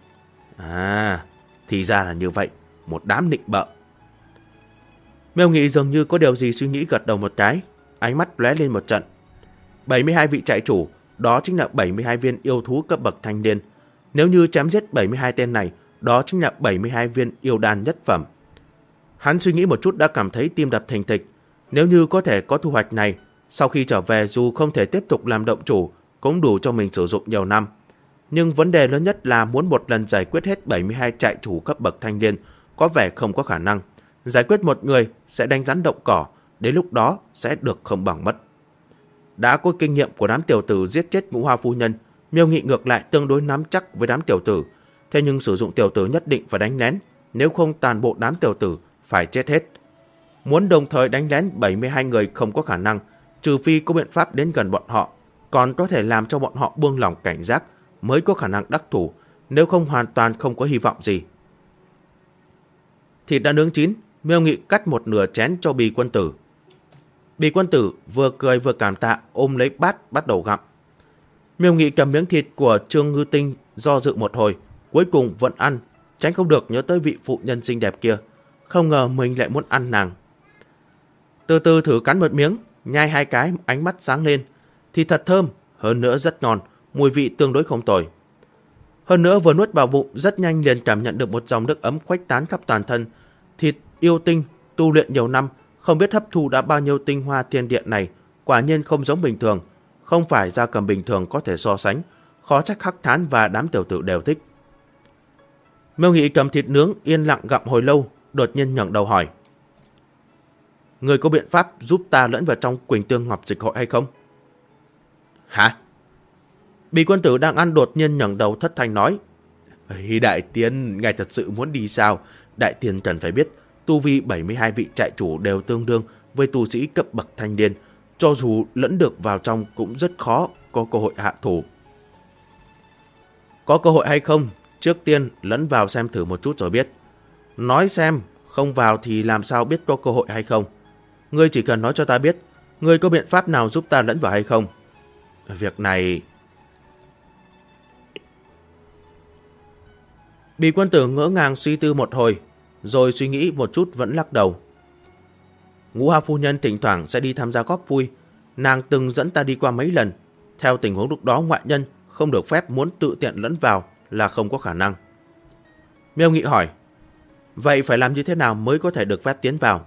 Thì ra là như vậy, một đám nịnh bợ. Miêu Nghị dường như có điều gì suy nghĩ, gật đầu một cái, ánh mắt lóe lên một trận. 72 vị trại chủ, đó chính là 72 viên yêu thú cấp bậc thanh niên. Nếu như chém giết 72 tên này, đó chính là 72 viên yêu đan nhất phẩm. Hắn suy nghĩ một chút đã cảm thấy tim đập thình thịch. Nếu như có thể có thu hoạch này, sau khi trở về dù không thể tiếp tục làm động chủ, cũng đủ cho mình sử dụng nhiều năm. Nhưng vấn đề lớn nhất là muốn một lần giải quyết hết 72 trại chủ cấp bậc thanh niên có vẻ không có khả năng. Giải quyết một người sẽ đánh rắn động cỏ, đến lúc đó sẽ được không bằng mất. Đã có kinh nghiệm của đám tiểu tử giết chết Ngũ Hoa phu nhân, Miêu Nghị ngược lại tương đối nắm chắc với đám tiểu tử. Thế nhưng sử dụng tiểu tử nhất định phải đánh lén, nếu không toàn bộ đám tiểu tử phải chết hết. Muốn đồng thời đánh lén 72 người không có khả năng, trừ phi có biện pháp đến gần bọn họ, còn có thể làm cho bọn họ buông lỏng cảnh giác mới có khả năng đắc thủ, nếu không hoàn toàn không có hy vọng gì. Thịt đã nướng chín, Miêu Nghị cắt một nửa chén cho Bì quân tử. Bì quân tử vừa cười vừa cảm tạ, ôm lấy bát bắt đầu gặm. Miêu Nghị cầm miếng thịt của Trương Ngư Tinh do dự một hồi, cuối cùng vẫn ăn, tránh không được nhớ tới vị phụ nhân xinh đẹp kia. Không ngờ mình lại muốn ăn nàng. Từ từ thử cắn một miếng, nhai 2 cái, ánh mắt sáng lên. Thịt thật thơm, hơn nữa rất ngon, mùi vị tương đối không tồi. Hơn nữa vừa nuốt vào bụng, rất nhanh liền cảm nhận được một dòng nước ấm khuếch tán khắp toàn thân. Thịt yêu tinh, tu luyện nhiều năm, Không biết hấp thu đã bao nhiêu tinh hoa thiên điện này, quả nhiên không giống bình thường, không phải gia cầm bình thường có thể so sánh, khó trách Hắc Thán và đám tiểu tử đều thích. Miêu Nghị cầm thịt nướng yên lặng gặm hồi lâu, đột nhiên ngẩng đầu hỏi: người có biện pháp giúp ta lẫn vào trong Quỳnh Tương Ngọc Dịch Hội hay không? Hả? Bì quân tử đang ăn đột nhiên ngẩng đầu thất thanh nói: đại tiên, ngài thật sự muốn đi sao? Đại tiên cần phải biết, tu vi 72 vị trại chủ đều tương đương với tu sĩ cấp bậc thanh niên, cho dù lẫn được vào trong cũng rất khó có cơ hội hạ thủ. Có cơ hội hay không, trước tiên lẫn vào xem thử một chút rồi biết. Nói xem, không vào thì làm sao biết có cơ hội hay không? Ngươi chỉ cần nói cho ta biết, ngươi có biện pháp nào giúp ta lẫn vào hay không? Việc này... Bì quân tử ngỡ ngàng suy tư một hồi, rồi suy nghĩ một chút vẫn lắc đầu. Ngũ Hoa phu nhân thỉnh thoảng sẽ đi tham gia góp vui, nàng từng dẫn ta đi qua mấy lần. Theo tình huống lúc đó, ngoại nhân không được phép muốn tự tiện lẫn vào là không có khả năng. Miêu Nghị hỏi: vậy phải làm như thế nào mới có thể được phép tiến vào?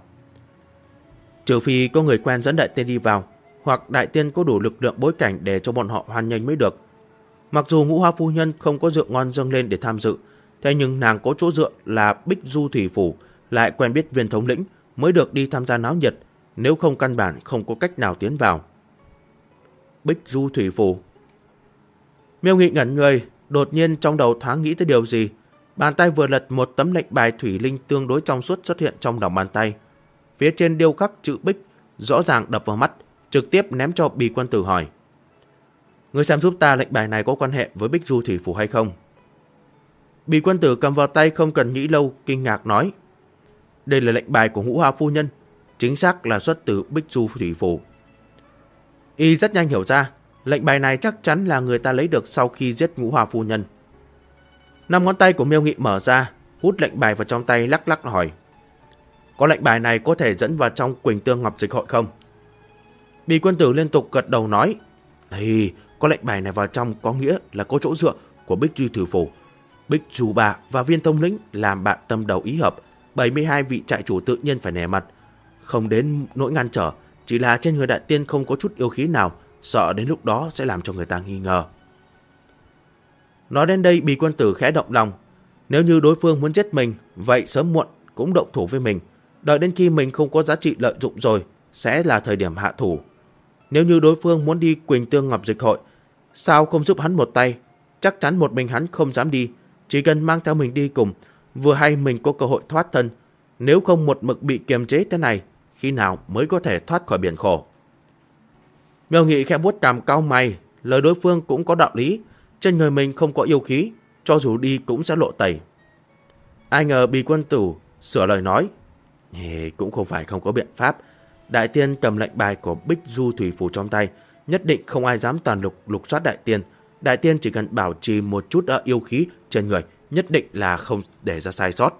Trừ phi có người quen dẫn đại tiên đi vào, hoặc đại tiên có đủ lực lượng bối cảnh để cho bọn họ hoan nghênh mới được. Mặc dù Ngũ Hoa phu nhân không có rượu ngon dâng lên để tham dự, thế nhưng nàng có chỗ dựa là Bích Du Thủy Phủ, lại quen biết Viên thống lĩnh mới được đi tham gia náo nhiệt, nếu không căn bản không có cách nào tiến vào. Bích Du Thủy Phủ. Miêu Nghị ngẩn người, đột nhiên trong đầu thoáng nghĩ tới điều gì. Bàn tay vừa lật, một tấm lệnh bài thủy linh tương đối trong suốt xuất hiện trong lòng bàn tay. Phía trên điêu khắc chữ Bích, rõ ràng đập vào mắt, trực tiếp ném cho Bì quân tử hỏi: người xem giúp ta lệnh bài này có quan hệ với Bích Du Thủy Phủ hay không? Bì quân tử cầm vào tay không cần nghĩ lâu, kinh ngạc nói: đây là lệnh bài của Ngũ Hoa phu nhân, chính xác là xuất từ Bích Du Thủy Phủ. Y rất nhanh hiểu ra, lệnh bài này chắc chắn là người ta lấy được sau khi giết Ngũ Hoa phu nhân. 5 ngón tay của Miêu Nghị mở ra, hút lệnh bài vào trong tay, lắc lắc hỏi: có lệnh bài này có thể dẫn vào trong Quỳnh Tương Ngọc Dịch Hội không? Bì quân tử liên tục gật đầu nói: có lệnh bài này vào trong có nghĩa là có chỗ dựa của Bích Du Thủy Phủ. Bích Du bà và Viên thống lĩnh làm bạn tâm đầu ý hợp, 72 vị trại chủ tự nhiên phải nể mặt. Không đến nỗi ngăn trở, chỉ là trên người đại tiên không có chút yêu khí nào, sợ đến lúc đó sẽ làm cho người ta nghi ngờ. Nói đến đây, Bì quân tử khẽ động lòng. Nếu như đối phương muốn giết mình, vậy sớm muộn cũng động thủ với mình. Đợi đến khi mình không có giá trị lợi dụng rồi, sẽ là thời điểm hạ thủ. Nếu như đối phương muốn đi Quỳnh Tương Ngọc Dịch Hội, sao không giúp hắn một tay? Chắc chắn một mình hắn không dám đi, chỉ cần mang theo mình đi cùng, vừa hay mình có cơ hội thoát thân. Nếu không một mực bị kiềm chế thế này, khi nào mới có thể thoát khỏi biển khổ? Miêu Nghị khẽ vuốt cằm cau mày, lời đối phương cũng có đạo lý. Trên người mình không có yêu khí, cho dù đi cũng sẽ lộ tẩy. Ai ngờ Bì quân tử sửa lời nói: cũng không phải không có biện pháp. Đại tiên cầm lệnh bài của Bích Du Thủy Phủ trong tay, nhất định không ai dám toàn lục soát đại tiên. Đại tiên chỉ cần bảo trì một chút yêu khí trên người, nhất định là không để ra sai sót.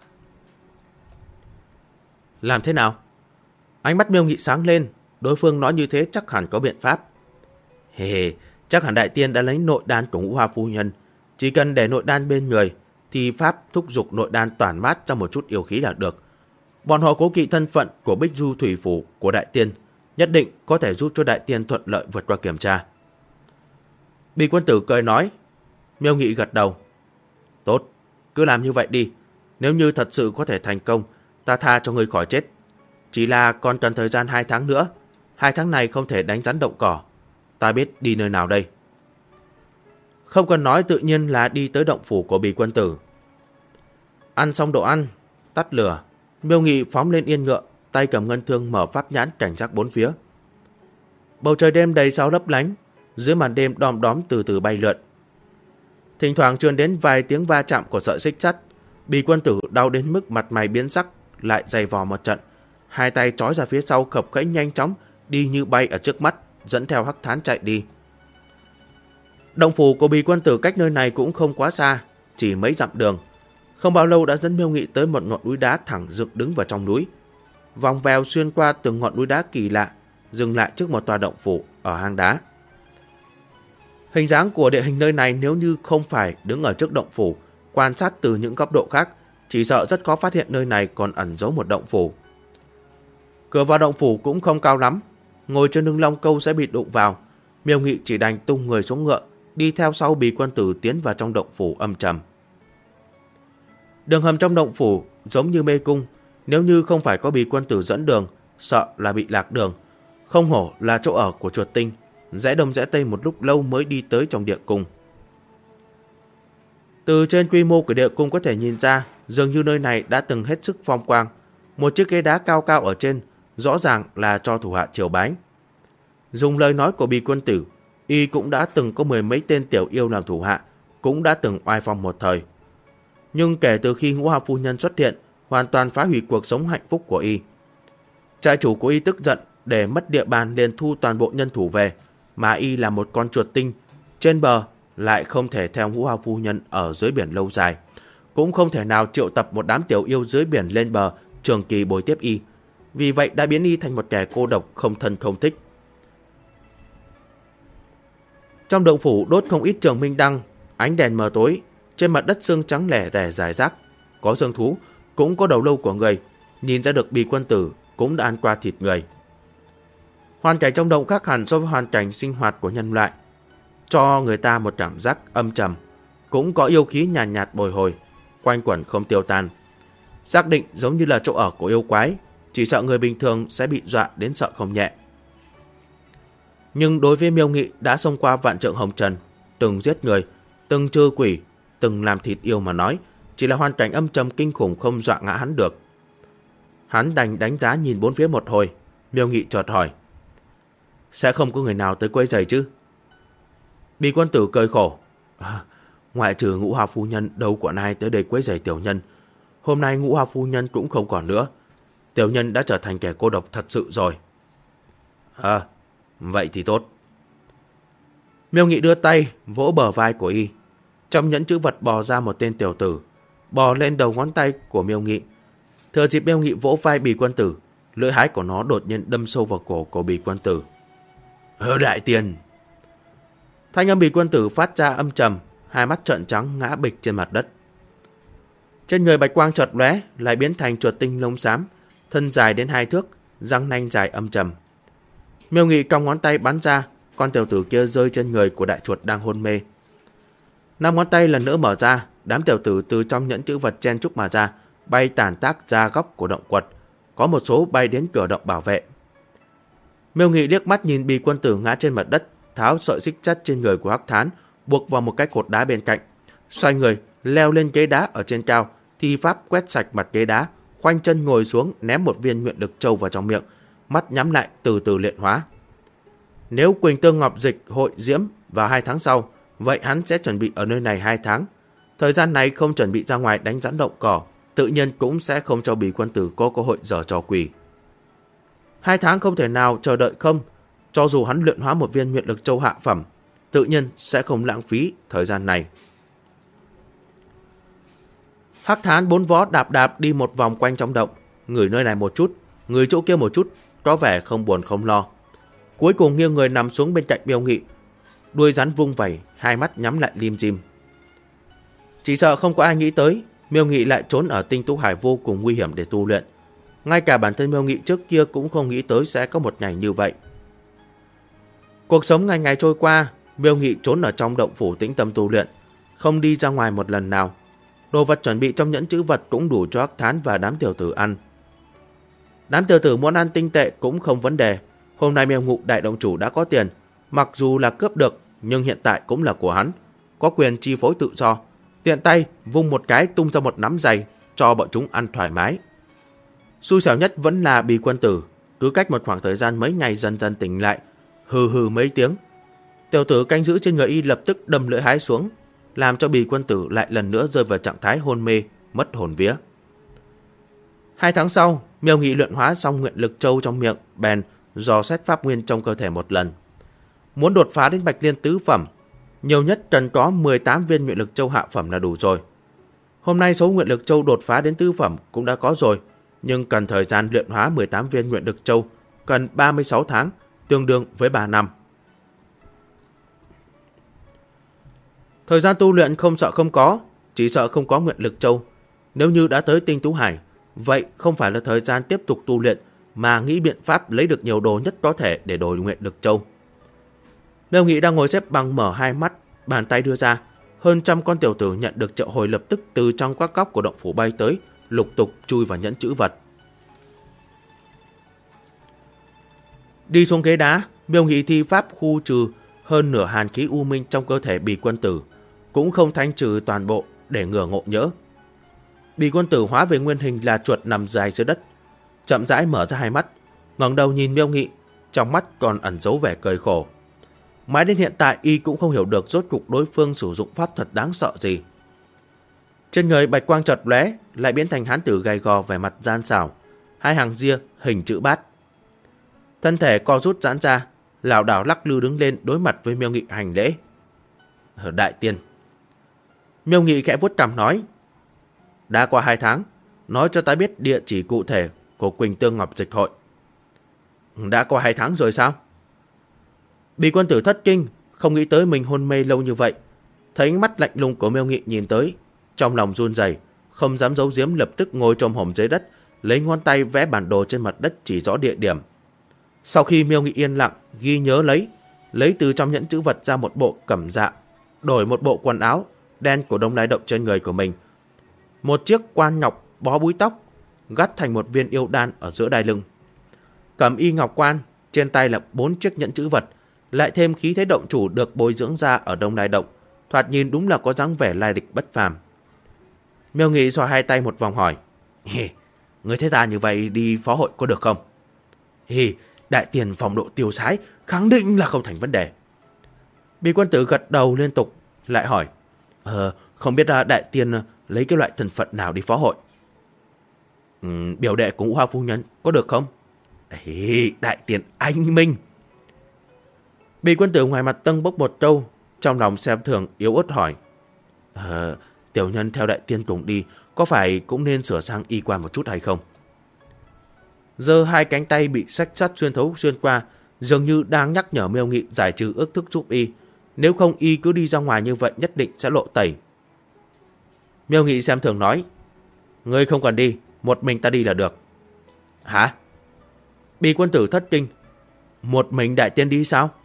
Làm thế nào? Ánh mắt Miêu Nghị sáng lên, đối phương nói như thế chắc hẳn có biện pháp. Chắc hẳn đại tiên đã lấy nội đan của Ngũ Hoa phu nhân. Chỉ cần để nội đan bên người thì pháp thúc dục nội đan tản mát ra một chút yêu khí là được. Bọn họ cố kỵ thân phận của Bích Du Thủy Phủ của đại tiên, nhất định có thể giúp cho đại tiên thuận lợi vượt qua kiểm tra. Bì quân tử cười nói. Miêu Nghị gật đầu. Tốt, cứ làm như vậy đi. Nếu như thật sự có thể thành công, ta tha cho ngươi khỏi chết. Chỉ là còn cần thời gian 2 tháng nữa. 2 tháng này không thể đánh rắn động cỏ. Ta biết đi nơi nào đây? Không cần nói, tự nhiên là đi tới động phủ của Bì quân tử. Ăn xong đồ ăn, tắt lửa, Miêu Nghị phóng lên yên ngựa, tay cầm ngân thương mở pháp nhãn cảnh giác bốn phía. Bầu trời đêm đầy sao lấp lánh, dưới màn đêm đom đóm từ từ bay lượn. Thỉnh thoảng truyền đến vài tiếng va chạm của sợi xích sắt. Bì quân tử đau đến mức mặt mày biến sắc, lại giày vò một trận. Hai tay trói ra phía sau, khập khẽnh nhanh chóng, đi như bay ở trước mắt, dẫn theo Hắc Thán chạy đi. Động phủ của Bì quân tử cách nơi này cũng không quá xa, chỉ mấy dặm đường. Không bao lâu đã dẫn Miêu Nghị tới một ngọn núi đá thẳng dựng đứng vào trong núi. Vòng vèo xuyên qua từng ngọn núi đá kỳ lạ, dừng lại trước một tòa động phủ ở hang đá. Hình dáng của địa hình nơi này nếu như không phải đứng ở trước động phủ, quan sát từ những góc độ khác, chỉ sợ rất khó phát hiện nơi này còn ẩn giấu một động phủ. Cửa vào động phủ cũng không cao lắm, ngồi trên lưng long câu sẽ bị đụng vào. Miêu Nghị chỉ đành tung người xuống ngựa, đi theo sau Bì Quân Tử tiến vào trong động phủ âm trầm. Đường hầm trong động phủ giống như mê cung, nếu như không phải có Bì Quân Tử dẫn đường, sợ là bị lạc đường. Không hổ là chỗ ở của chuột tinh, rẽ đông rẽ tây một lúc lâu mới đi tới trong địa cung. Từ trên quy mô của địa cung có thể nhìn ra, dường như nơi này đã từng hết sức phong quang. Một chiếc ghế đá cao cao ở trên, rõ ràng là cho thủ hạ triều bái. Dùng lời nói của Bì Quân Tử, y cũng đã từng có mười mấy tên tiểu yêu làm thủ hạ, cũng đã từng oai phong một thời. Nhưng kể từ khi Ngũ Hoa phu nhân xuất hiện, hoàn toàn phá hủy cuộc sống hạnh phúc của y. Trại chủ của y tức giận, để mất địa bàn liền thu toàn bộ nhân thủ về, mà y là một con chuột tinh trên bờ lại không thể theo Ngũ Hoa phu nhân ở dưới biển lâu dài, cũng không thể nào triệu tập một đám tiểu yêu dưới biển lên bờ trường kỳ bồi tiếp y. Vì vậy đã biến y thành một kẻ cô độc không thân không thích. Trong động phủ đốt không ít trường minh đăng, ánh đèn mờ tối, trên mặt đất xương trắng lẻ tẻ rải rác, có xương thú, cũng có đầu lâu của người, nhìn ra được Bì Quân Tử cũng đã ăn qua thịt người. Hoàn cảnh trong động khác hẳn so với hoàn cảnh sinh hoạt của nhân loại, cho người ta một cảm giác âm trầm, cũng có yêu khí nhàn nhạt bồi hồi, quanh quẩn không tiêu tan. Xác định giống như là chỗ ở của yêu quái, chỉ sợ người bình thường sẽ bị dọa đến sợ không nhẹ. Nhưng đối với Miêu Nghị đã xông qua vạn trượng hồng trần, từng giết người, từng trừ quỷ, từng làm thịt yêu mà nói, chỉ là hoàn cảnh âm trầm kinh khủng không dọa ngã hắn được. Hắn đành đánh giá nhìn bốn phía một hồi, Miêu Nghị chợt hỏi: sẽ không có người nào tới quấy rầy chứ? Bì Quân Tử cười khổ: ngoại trừ Ngũ Hoa phu nhân, đâu còn ai tới đây quấy rầy tiểu nhân. Hôm nay Ngũ Hoa phu nhân cũng không còn nữa, tiểu nhân đã trở thành kẻ cô độc thật sự rồi. Vậy thì tốt. Miêu Nghị đưa tay vỗ bờ vai của y, trong nhẫn chữ vật bò ra một tên tiểu tử, bò lên đầu ngón tay của Miêu Nghị. Thừa dịp Miêu Nghị vỗ vai Bì Quân Tử, lưỡi hái của nó đột nhiên đâm sâu vào cổ của Bì Quân Tử. Đại tiền! Thanh âm Bì Quân Tử phát ra âm trầm, hai mắt trợn trắng ngã bịch trên mặt đất. Trên người bạch quang chợt lóe, lại biến thành chuột tinh lông xám, thân dài đến 2 thước, răng nanh dài âm trầm. Miêu Nghị cong ngón tay bắn ra, con tiểu tử kia rơi trên người của đại chuột đang hôn mê. 5 ngón tay lần nữa mở ra, đám tiểu tử từ trong nhẫn chữ vật chen chúc mà ra, bay tản tác ra góc của động quật, có một số bay đến cửa động bảo vệ. Miêu Nghị liếc mắt nhìn Bì Quân Tử ngã trên mặt đất, tháo sợi xích sắt trên người của Hắc Thán, buộc vào một cái cột đá bên cạnh, xoay người leo lên ghế đá ở trên cao, thi pháp quét sạch mặt ghế đá, khoanh chân ngồi xuống, ném một viên nguyện lực châu vào trong miệng, mắt nhắm lại từ từ luyện hóa. Nếu Quỳnh Tương Ngọc Dịch hội diễm vào 2 tháng sau, vậy hắn sẽ chuẩn bị ở nơi này 2 tháng. Thời gian này không chuẩn bị ra ngoài đánh rắn động cỏ, tự nhiên cũng sẽ không cho Bì Quân Tử có cơ hội giở trò quỷ. 2 tháng không thể nào chờ đợi không, cho dù hắn luyện hóa một viên nguyện lực châu hạ phẩm, tự nhiên sẽ không lãng phí thời gian này. Hắc Thán 4 vó đạp đạp đi một vòng quanh trong động, ngửi nơi này một chút, ngửi chỗ kia một chút, có vẻ không buồn không lo. Cuối cùng nghiêng người nằm xuống bên cạnh Miêu Nghị, đuôi rắn vung vẩy, hai mắt nhắm lại lim dim. Chỉ sợ không có ai nghĩ tới, Miêu Nghị lại trốn ở Tinh Tú Hải vô cùng nguy hiểm để tu luyện. Ngay cả bản thân Miêu Nghị trước kia cũng không nghĩ tới sẽ có một ngày như vậy. Cuộc sống ngày ngày trôi qua, Miêu Nghị trốn ở trong động phủ tĩnh tâm tu luyện, không đi ra ngoài một lần nào. Đồ vật chuẩn bị trong nhẫn chữ vật cũng đủ cho Hắc Thán và đám tiểu tử ăn. Đám tiểu tử muốn ăn tinh tệ cũng không vấn đề. Hôm nay Miêu Ngụ đại động chủ đã có tiền, mặc dù là cướp được nhưng hiện tại cũng là của hắn, có quyền chi phối tự do. Tiện tay vung một cái tung ra một nắm giày cho bọn chúng ăn thoải mái. Xui xẻo nhất vẫn là Bì Quân Tử, cứ cách một khoảng thời gian mấy ngày dần dần tỉnh lại, hừ hừ mấy tiếng. Tiểu tử canh giữ trên người y lập tức đâm lưỡi hái xuống, làm cho Bì Quân Tử lại lần nữa rơi vào trạng thái hôn mê, mất hồn vía. 2 tháng sau, Miêu Nghị luyện hóa xong nguyện lực châu trong miệng, bèn dò xét pháp nguyên trong cơ thể một lần. Muốn đột phá đến Bạch Liên tứ phẩm, nhiều nhất cần có 18 viên nguyện lực châu hạ phẩm là đủ rồi. Hôm nay số nguyện lực châu đột phá đến tứ phẩm cũng đã có rồi, nhưng cần thời gian luyện hóa 18 viên nguyện lực châu, cần 36 tháng, tương đương với 3 năm. Thời gian tu luyện không sợ không có, chỉ sợ không có nguyện lực châu. Nếu như đã tới Tinh Tú Hải, vậy không phải là thời gian tiếp tục tu luyện, mà nghĩ biện pháp lấy được nhiều đồ nhất có thể để đổi nguyện lực châu. Miêu Nghị đang ngồi xếp bằng mở hai mắt, bàn tay đưa ra, hơn trăm con tiểu tử nhận được triệu hồi lập tức từ trong các góc của động phủ bay tới, lục tục chui vào nhẫn chữ vật. Đi xuống ghế đá, Miêu Nghị thi pháp khu trừ hơn nửa hàn khí u minh trong cơ thể Bì Quân Tử, cũng không thanh trừ toàn bộ để ngừa ngộ nhỡ. Bì Quân Tử hóa về nguyên hình là chuột nằm dài dưới đất, chậm rãi mở ra hai mắt, ngẩng đầu nhìn Miêu Nghị, trong mắt còn ẩn giấu vẻ cười khổ. Mãi đến hiện tại y cũng không hiểu được rốt cuộc đối phương sử dụng pháp thuật đáng sợ gì. Trên người bạch quang chợt lóe, lại biến thành hán tử gầy gò vẻ mặt gian xảo, hai hàng ria hình chữ bát. Thân thể co rút giãn ra, lảo đảo lắc lư đứng lên đối mặt với Miêu Nghị hành lễ. Đại tiên. Miêu Nghị khẽ vuốt cằm nói, đã qua 2 tháng, nói cho ta biết địa chỉ cụ thể của Quỳnh Tương Ngọc Dịch Hội. Đã qua 2 tháng rồi sao? Bì Quân Tử thất kinh, không nghĩ tới mình hôn mê lâu như vậy. Thấy ánh mắt lạnh lùng của Miêu Nghị nhìn tới, trong lòng run rẩy, không dám giấu giếm, lập tức ngồi chồm hổm dưới đất, lấy ngón tay vẽ bản đồ trên mặt đất chỉ rõ địa điểm. Sau khi Miêu Nghị yên lặng ghi nhớ lấy từ trong nhẫn chữ vật ra một bộ cẩm dạ, đổi một bộ quần áo đen của Đông Lai Động trên người của mình, một chiếc quan ngọc bó búi tóc gắt thành một viên yêu đan ở giữa đai lưng, cầm y ngọc quan, trên tay là 4 chiếc nhẫn chữ vật, lại thêm khí thế động chủ được bồi dưỡng ra ở Đông Lai Động, thoạt nhìn đúng là có dáng vẻ lai lịch bất phàm. Miêu Nghị xoa hai tay một vòng hỏi, người thấy ta như vậy đi phó hội có được không? Đại tiền phong độ tiêu sái, khẳng định là không thành vấn đề. Bì Quân Tử gật đầu liên tục, lại hỏi, không biết đại tiên lấy cái loại thân phận nào đi phó hội? Biểu đệ của Ngũ Hoa phu nhân có được không? Đại tiền anh minh. Bì Quân Tử ngoài mặt tâng bốc một câu, trong lòng xem thường yếu ớt hỏi, tiểu nhân theo đại tiên cùng đi, có phải cũng nên sửa sang y quan một chút hay không? Giơ hai cánh tay bị xách sắt xuyên thấu xuyên qua, dường như đang nhắc nhở Miêu Nghị giải trừ ước thức giúp y, nếu không y cứ đi ra ngoài như vậy nhất định sẽ lộ tẩy. Miêu Nghị xem thường nói, ngươi không cần đi, một mình ta đi là được. Hả? Bì Quân Tử thất kinh, một mình đại tiên đi sao?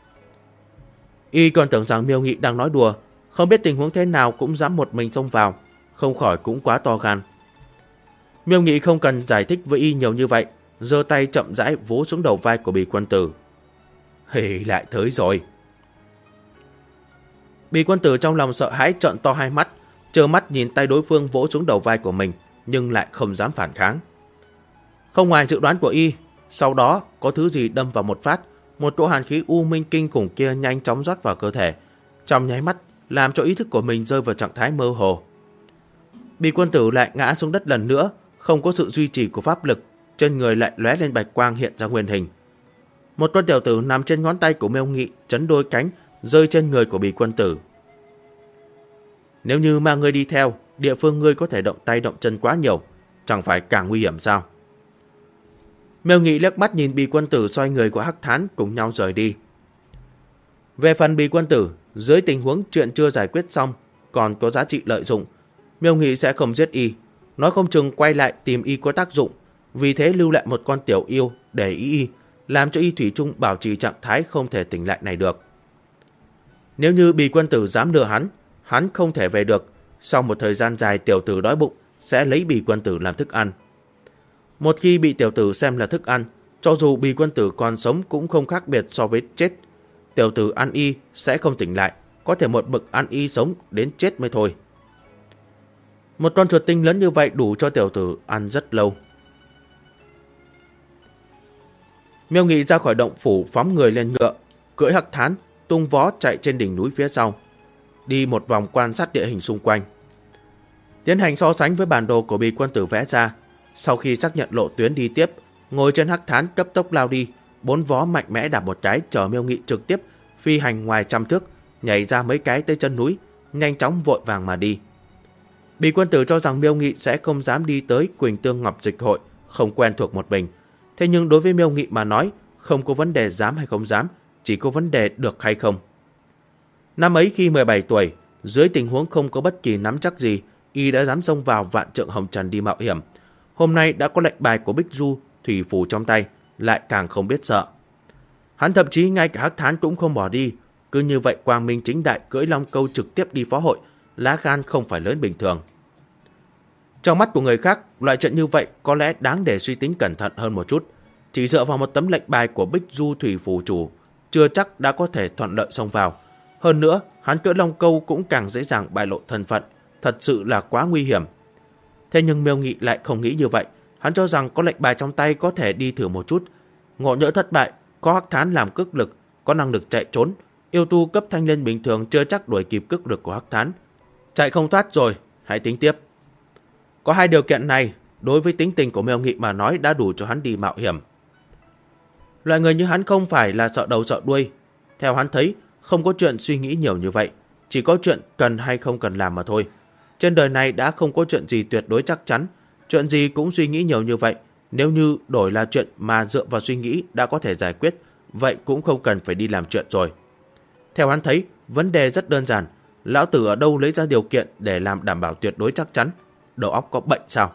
Y còn tưởng rằng Miêu Nghị đang nói đùa, không biết tình huống thế nào cũng dám một mình xông vào, không khỏi cũng quá to gan. Miêu Nghị không cần giải thích với y nhiều như vậy, giơ tay chậm rãi vỗ xuống đầu vai của Bì Quân Tử. Lại tới rồi. Bì Quân Tử trong lòng sợ hãi trợn to hai mắt, trơ mắt nhìn tay đối phương vỗ xuống đầu vai của mình, nhưng lại không dám phản kháng. Không ngoài dự đoán của y, sau đó có thứ gì đâm vào một phát, một cỗ hàn khí u minh kinh khủng kia nhanh chóng rót vào cơ thể, trong nháy mắt làm cho ý thức của mình rơi vào trạng thái mơ hồ. Bì Quân Tử lại ngã xuống đất lần nữa, không có sự duy trì của pháp lực, trên người lại lóe lên bạch quang hiện ra nguyên hình. Một con tiểu tử nằm trên ngón tay của Miêu Nghị chấn đôi cánh, rơi trên người của Bì Quân Tử. Nếu như mà ngươi đi theo, địa phương ngươi có thể động tay động chân quá nhiều, chẳng phải càng nguy hiểm sao? Miêu Nghị liếc mắt nhìn Bì Quân Tử xoay người của Hắc Thán cùng nhau rời đi. Về phần Bì Quân Tử, dưới tình huống chuyện chưa giải quyết xong, còn có giá trị lợi dụng, Miêu Nghị sẽ không giết y, nói không chừng quay lại tìm y có tác dụng, vì thế lưu lại một con tiểu yêu để y, làm cho y thủy chung bảo trì trạng thái không thể tỉnh lại này được. Nếu như Bì Quân Tử dám lừa hắn không thể về được, sau một thời gian dài tiểu tử đói bụng sẽ lấy Bì Quân Tử làm thức ăn. Một khi bị tiểu tử xem là thức ăn, cho dù Bì Quân Tử còn sống cũng không khác biệt so với chết. Tiểu tử ăn y sẽ không tỉnh lại, có thể một mực ăn y sống đến chết mới thôi. Một con chuột tinh lớn như vậy đủ cho tiểu tử ăn rất lâu. Miêu Nghị ra khỏi động phủ phóng người lên ngựa, cưỡi Hắc Thán, tung vó chạy trên đỉnh núi phía sau, đi một vòng quan sát địa hình xung quanh. Tiến hành so sánh với bản đồ của Bì Quân Tử vẽ ra, sau khi xác nhận lộ tuyến đi tiếp, ngồi trên Hắc Thán cấp tốc lao đi, 4 vó mạnh mẽ đạp một cái chở Miêu Nghị trực tiếp phi hành ngoài trăm thước, nhảy ra mấy cái tới chân núi, nhanh chóng vội vàng mà đi. Bì Quân Tử cho rằng Miêu Nghị sẽ không dám đi tới Quỳnh Tương Ngọc Dịch Hội, không quen thuộc một mình. Thế nhưng đối với Miêu Nghị mà nói, không có vấn đề dám hay không dám, chỉ có vấn đề được hay không. Năm ấy khi 17 tuổi, dưới tình huống không có bất kỳ nắm chắc gì, y đã dám xông vào Vạn Trượng Hồng Trần đi mạo hiểm. Hôm nay đã có lệnh bài của Bích Du, Thủy Phù trong tay, lại càng không biết sợ. Hắn thậm chí ngay cả Hắc Thán cũng không bỏ đi, cứ như vậy quang minh chính đại cưỡi long câu trực tiếp đi phó hội, lá gan không phải lớn bình thường. Trong mắt của người khác, loại trận như vậy có lẽ đáng để suy tính cẩn thận hơn một chút. Chỉ dựa vào một tấm lệnh bài của Bích Du Thủy Phù Chủ, chưa chắc đã có thể thuận lợi xông vào. Hơn nữa, hắn cưỡi long câu cũng càng dễ dàng bại lộ thân phận, thật sự là quá nguy hiểm. Thế nhưng Miêu Nghị lại không nghĩ như vậy, hắn cho rằng có lệnh bài trong tay có thể đi thử một chút. Ngộ nhỡ thất bại, có Hắc Thán làm cước lực, có năng lực chạy trốn, yêu tu cấp thanh liên bình thường chưa chắc đuổi kịp cước lực của Hắc Thán. Chạy không thoát rồi, hãy tính tiếp. Có hai điều kiện này, đối với tính tình của Miêu Nghị mà nói đã đủ cho hắn đi mạo hiểm. Loại người như hắn không phải là sợ đầu sợ đuôi. Theo hắn thấy, không có chuyện suy nghĩ nhiều như vậy, chỉ có chuyện cần hay không cần làm mà thôi. Trên đời này đã không có chuyện gì tuyệt đối chắc chắn, chuyện gì cũng suy nghĩ nhiều như vậy. Nếu như đổi là chuyện mà dựa vào suy nghĩ đã có thể giải quyết, vậy cũng không cần phải đi làm chuyện rồi. Theo hắn thấy, vấn đề rất đơn giản. Lão tử ở đâu lấy ra điều kiện để làm đảm bảo tuyệt đối chắc chắn? Đầu óc có bệnh sao?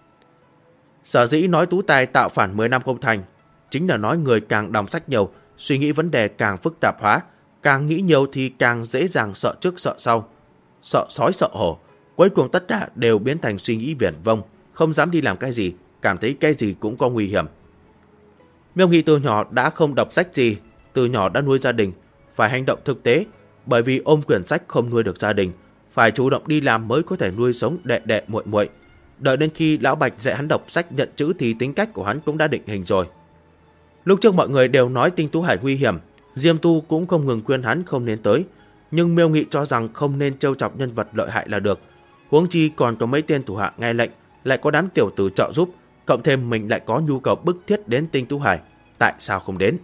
Sở dĩ nói Tú Tài tạo phản 10 năm không thành, chính là nói người càng đọc sách nhiều, suy nghĩ vấn đề càng phức tạp hóa, càng nghĩ nhiều thì càng dễ dàng sợ trước sợ sau, sợ sói sợ hổ. Cuối cùng tất cả đều biến thành suy nghĩ viển vông, không dám đi làm cái gì, cảm thấy cái gì cũng có nguy hiểm. Miêu Nghị từ nhỏ đã không đọc sách gì, từ nhỏ đã nuôi gia đình, phải hành động thực tế, bởi vì ôm quyển sách không nuôi được gia đình, phải chủ động đi làm mới có thể nuôi sống đệ đệ muội muội. Đợi đến khi Lão Bạch dạy hắn đọc sách nhận chữ thì tính cách của hắn cũng đã định hình rồi. Lúc trước mọi người đều nói Tinh Tú Hải nguy hiểm, Diêm Tu cũng không ngừng khuyên hắn không nên tới, nhưng Miêu Nghị cho rằng không nên trêu chọc nhân vật lợi hại là được. Huống chi còn có mấy tên thủ hạ nghe lệnh, lại có đám tiểu tử trợ giúp, cộng thêm mình lại có nhu cầu bức thiết đến Tinh Tú Hải, tại sao không đến?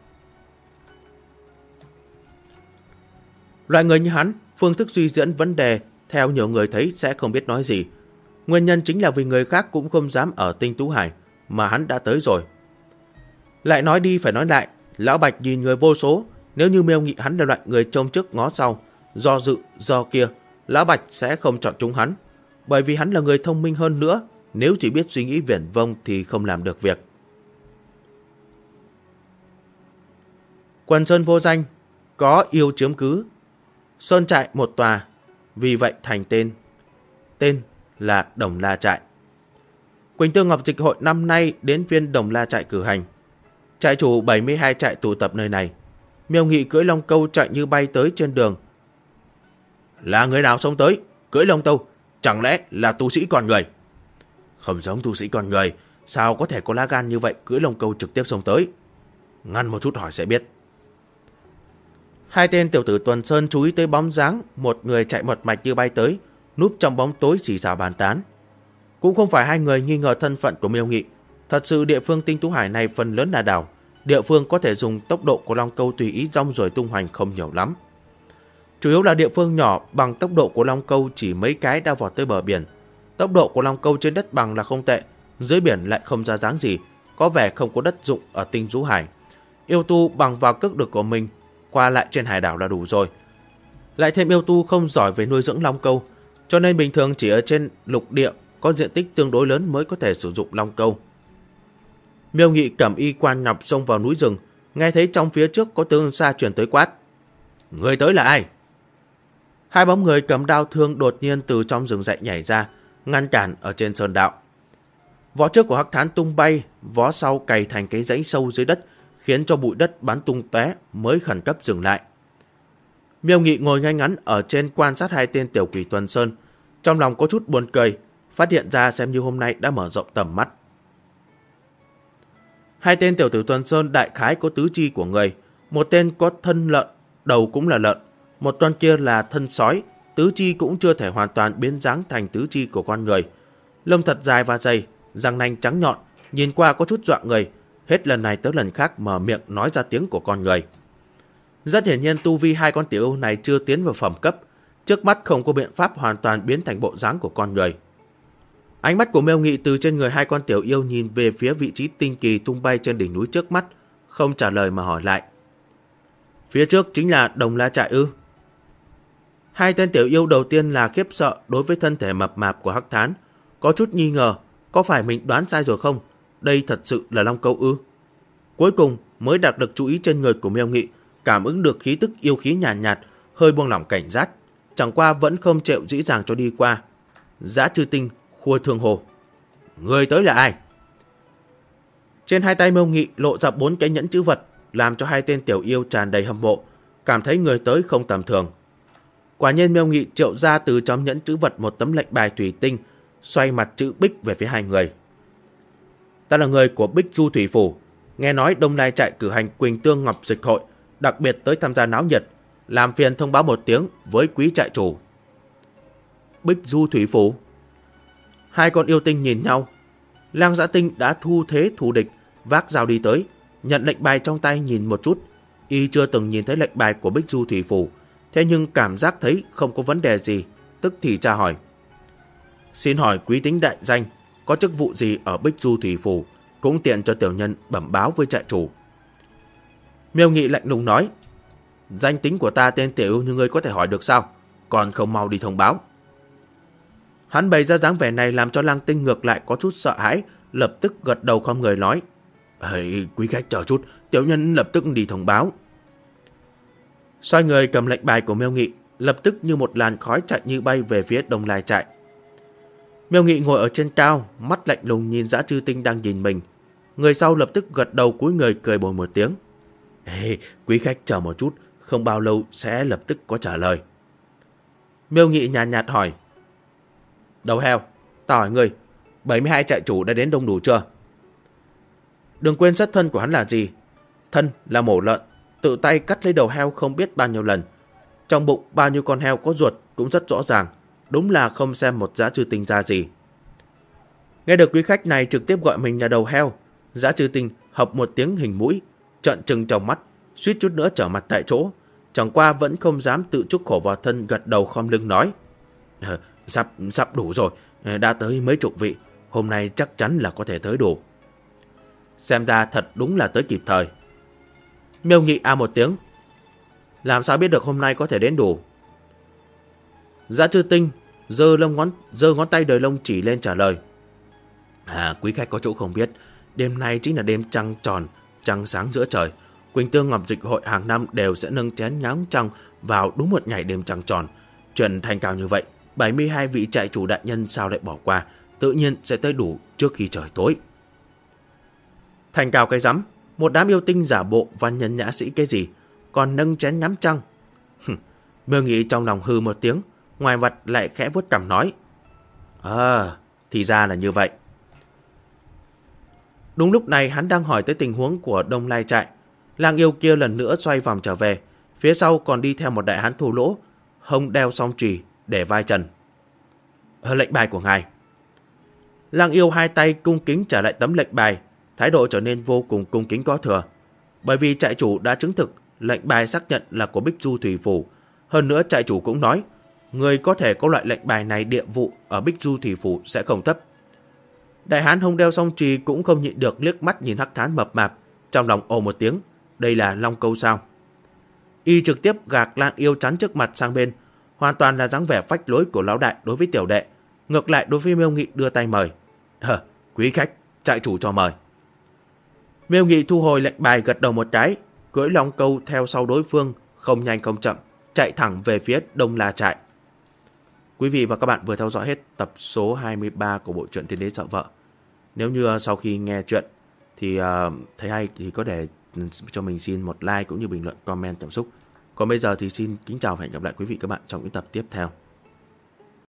Loại người như hắn, phương thức suy diễn vấn đề theo nhiều người thấy sẽ không biết nói gì. Nguyên nhân chính là vì người khác cũng không dám ở Tinh Tú Hải, mà hắn đã tới rồi. Lại nói đi phải nói lại, Lão Bạch nhìn người vô số, nếu như Miêu Nghị hắn là loại người trông trước ngó sau, do dự do kia, Lão Bạch sẽ không chọn chúng hắn, bởi vì hắn là người thông minh hơn nữa, nếu chỉ biết suy nghĩ viển vông thì không làm được việc. Quần sơn vô danh, có yêu chiếm cứ, sơn trại một tòa, vì vậy thành tên là Đồng La Trại. Quỳnh Tương Ngọc Dịch Hội năm nay đến phiên Đồng La Trại cử hành. Trại chủ 72 trại tụ tập nơi này. Miêu Nghị cưỡi long câu chạy như bay tới trên đường. Là người nào xông tới? Cưỡi long câu, chẳng lẽ là tu sĩ con người? Không giống tu sĩ con người, sao có thể có lá gan như vậy cưỡi long câu trực tiếp xông tới? Ngăn một chút hỏi sẽ biết. Hai tên tiểu tử Tuần Sơn chú ý tới bóng dáng một người chạy một mạch như bay tới, núp trong bóng tối xì xào bàn tán. Cũng không phải hai người nghi ngờ thân phận của Miêu Nghị. Thật sự địa phương Tinh Tú Hải này phần lớn là đảo, địa phương có thể dùng tốc độ của long câu tùy ý rong ruổi tung hoành không nhiều lắm. Chủ yếu là địa phương nhỏ bằng tốc độ của long câu chỉ mấy cái đã vọt tới bờ biển. Tốc độ của long câu trên đất bằng là không tệ, dưới biển lại không ra dáng gì, có vẻ không có đất dụng ở Tinh Tú Hải. Yêu tu bằng vào cước lực của mình qua lại trên hải đảo là đủ rồi. Lại thêm yêu tu không giỏi về nuôi dưỡng long câu, cho nên bình thường chỉ ở trên lục địa có diện tích tương đối lớn mới có thể sử dụng long câu. Miêu Nghị cầm y quan ngọc xông vào núi rừng, nghe thấy trong phía trước có tiếng xa truyền tới quát. Người tới là ai? Hai bóng người cầm đao thương đột nhiên từ trong rừng rậm nhảy ra, ngăn cản ở trên sơn đạo. Vó trước của Hắc Thán tung bay, vó sau cày thành cái dãy sâu dưới đất, khiến cho bụi đất bắn tung tóe mới khẩn cấp dừng lại. Miêu Nghị ngồi ngay ngắn ở trên quan sát hai tên tiểu quỷ Tuần Sơn, trong lòng có chút buồn cười, phát hiện ra xem như hôm nay đã mở rộng tầm mắt. Hai tên tiểu tử Tuần Sơn đại khái có tứ chi của người, một tên có thân lợn, đầu cũng là lợn, một con kia là thân sói, tứ chi cũng chưa thể hoàn toàn biến dáng thành tứ chi của con người. Lông thật dài và dày, răng nanh trắng nhọn, nhìn qua có chút dọa người, hết lần này tới lần khác mở miệng nói ra tiếng của con người. Rất hiển nhiên tu vi hai con tiểu yêu này chưa tiến vào phẩm cấp, trước mắt không có biện pháp hoàn toàn biến thành bộ dáng của con người. Ánh mắt của Miêu Nghị từ trên người hai con tiểu yêu nhìn về phía vị trí tinh kỳ tung bay trên đỉnh núi trước mắt, không trả lời mà hỏi lại. Phía trước chính là Đồng La Trại ư? Hai tên tiểu yêu đầu tiên là khiếp sợ đối với thân thể mập mạp của Hắc Thán, có chút nghi ngờ, có phải mình đoán sai rồi không? Đây thật sự là long câu ư? Cuối cùng mới đặt được chú ý trên người của Miêu Nghị, cảm ứng được khí tức yêu khí nhàn nhạt, hơi buông lỏng cảnh giác, chẳng qua vẫn không chịu dễ dàng cho đi qua. Dã Chư Tinh khua thương hồ: người tới là ai? Trên hai tay Miêu Nghị lộ ra 4 cái nhẫn chữ vật, làm cho hai tên tiểu yêu tràn đầy hâm mộ, cảm thấy người tới không tầm thường. Quả nhiên Miêu Nghị triệu ra từ trong nhẫn chữ vật một tấm lệnh bài thủy tinh, xoay mặt chữ Bích về phía hai người. Ta là người của Bích Du Thủy Phủ, nghe nói Đông Lai trại cử hành Quỳnh Tương Ngọc Dịch hội, đặc biệt tới tham gia náo nhiệt, làm phiền thông báo một tiếng với quý trại chủ. Bích Du Thủy Phủ. Hai con yêu tinh nhìn nhau. Lang Dã Tinh đã thu thế thù địch, vác dao đi tới, nhận lệnh bài trong tay nhìn một chút. Y chưa từng nhìn thấy lệnh bài của Bích Du Thủy Phủ, thế nhưng cảm giác thấy không có vấn đề gì, tức thì tra hỏi: xin hỏi quý tính đại danh, có chức vụ gì ở Bích Du Thủy Phủ, cũng tiện cho tiểu nhân bẩm báo với trại chủ. Miêu Nghị lạnh lùng nói: danh tính của ta tên tiểu yêu như ngươi có thể hỏi được sao, còn không mau đi thông báo. Hắn bày ra dáng vẻ này làm cho Lang Tinh ngược lại có chút sợ hãi, lập tức gật đầu không người nói: hãy quý khách chờ chút, tiểu nhân lập tức đi thông báo. Xoay người cầm lệnh bài của Miêu Nghị, lập tức như một làn khói chạy như bay về phía Đông Lai trại. Miêu Nghị ngồi ở trên cao, mắt lạnh lùng nhìn Dã Chư Tinh đang nhìn mình. Người sau lập tức gật đầu cúi người cười bồi một tiếng: ê, quý khách chờ một chút, không bao lâu sẽ lập tức có trả lời. Miêu Nghị nhàn nhạt hỏi: đầu heo, ta hỏi người, 72 trại chủ đã đến đông đủ chưa? Đừng quên xuất thân của hắn là gì. Thân là mổ lợn, tự tay cắt lấy đầu heo không biết bao nhiêu lần. Trong bụng bao nhiêu con heo có ruột cũng rất rõ ràng, đúng là không xem một Dã Chư Tinh ra gì. Nghe được quý khách này trực tiếp gọi mình là đầu heo, Dã Chư Tinh hộc một tiếng hình mũi, trợn trừng trong mắt, suýt chút nữa trở mặt tại chỗ. Chẳng qua vẫn không dám tự chuốc khổ vào thân, gật đầu khom lưng nói: sắp đủ rồi, đã tới mấy chục vị, hôm nay chắc chắn là có thể tới đủ. Xem ra thật đúng là tới kịp thời. Miêu Nghị a một tiếng: làm sao biết được hôm nay có thể đến đủ? Dã Chư Tinh giơ ngón tay đời lông chỉ lên trả lời: quý khách có chỗ không biết, đêm nay chính là đêm trăng tròn, trăng sáng giữa trời. Quỳnh Tương Ngọc Dịch hội hàng năm đều sẽ nâng chén ngắm trăng vào đúng một ngày đêm trăng tròn. Chuyện thành cao như vậy, 72 vị trại chủ đại nhân sao lại bỏ qua, tự nhiên sẽ tới đủ trước khi trời tối. Thành cao cái rắm, một đám yêu tinh giả bộ văn nhân nhã sĩ cái gì, còn nâng chén ngắm trăng. Miêu Nghị trong lòng hư một tiếng, ngoài mặt lại khẽ vuốt cằm nói: thì ra là như vậy. Đúng lúc này hắn đang hỏi tới tình huống của Đông Lai trại, lang yêu kia lần nữa xoay vòng trở về, phía sau còn đi theo một đại hán thô lỗ, hông đeo song chùy để vai trần. Lệnh bài của ngài. Lang yêu hai tay cung kính trả lại tấm lệnh bài, thái độ trở nên vô cùng cung kính có thừa. Bởi vì trại chủ đã chứng thực lệnh bài xác nhận là của Bích Du Thủy Phủ. Hơn nữa trại chủ cũng nói, người có thể có loại lệnh bài này địa vụ ở Bích Du Thủy Phủ sẽ không thấp. Đại hán hông đeo song chùy cũng không nhịn được liếc mắt nhìn hắc thán mập mạp, trong lòng ồ một tiếng, đây là Long Câu sao? Y trực tiếp gạt Lan yêu chắn trước mặt sang bên, hoàn toàn là dáng vẻ phách lối của lão đại đối với tiểu đệ. Ngược lại đối với Miêu Nghị đưa tay mời: quý khách, trại chủ cho mời. Miêu Nghị thu hồi lệnh bài, gật đầu một cái, cưỡi Long Câu theo sau đối phương, không nhanh không chậm, chạy thẳng về phía Đông La trại. Quý vị và các bạn vừa theo dõi hết tập số 23 của bộ truyện Thiên Đế Sợ Vợ. Nếu như sau khi nghe chuyện thì thấy hay thì có thể cho mình xin một like cũng như bình luận comment cảm xúc. Còn bây giờ thì xin kính chào và hẹn gặp lại quý vị các bạn trong những tập tiếp theo.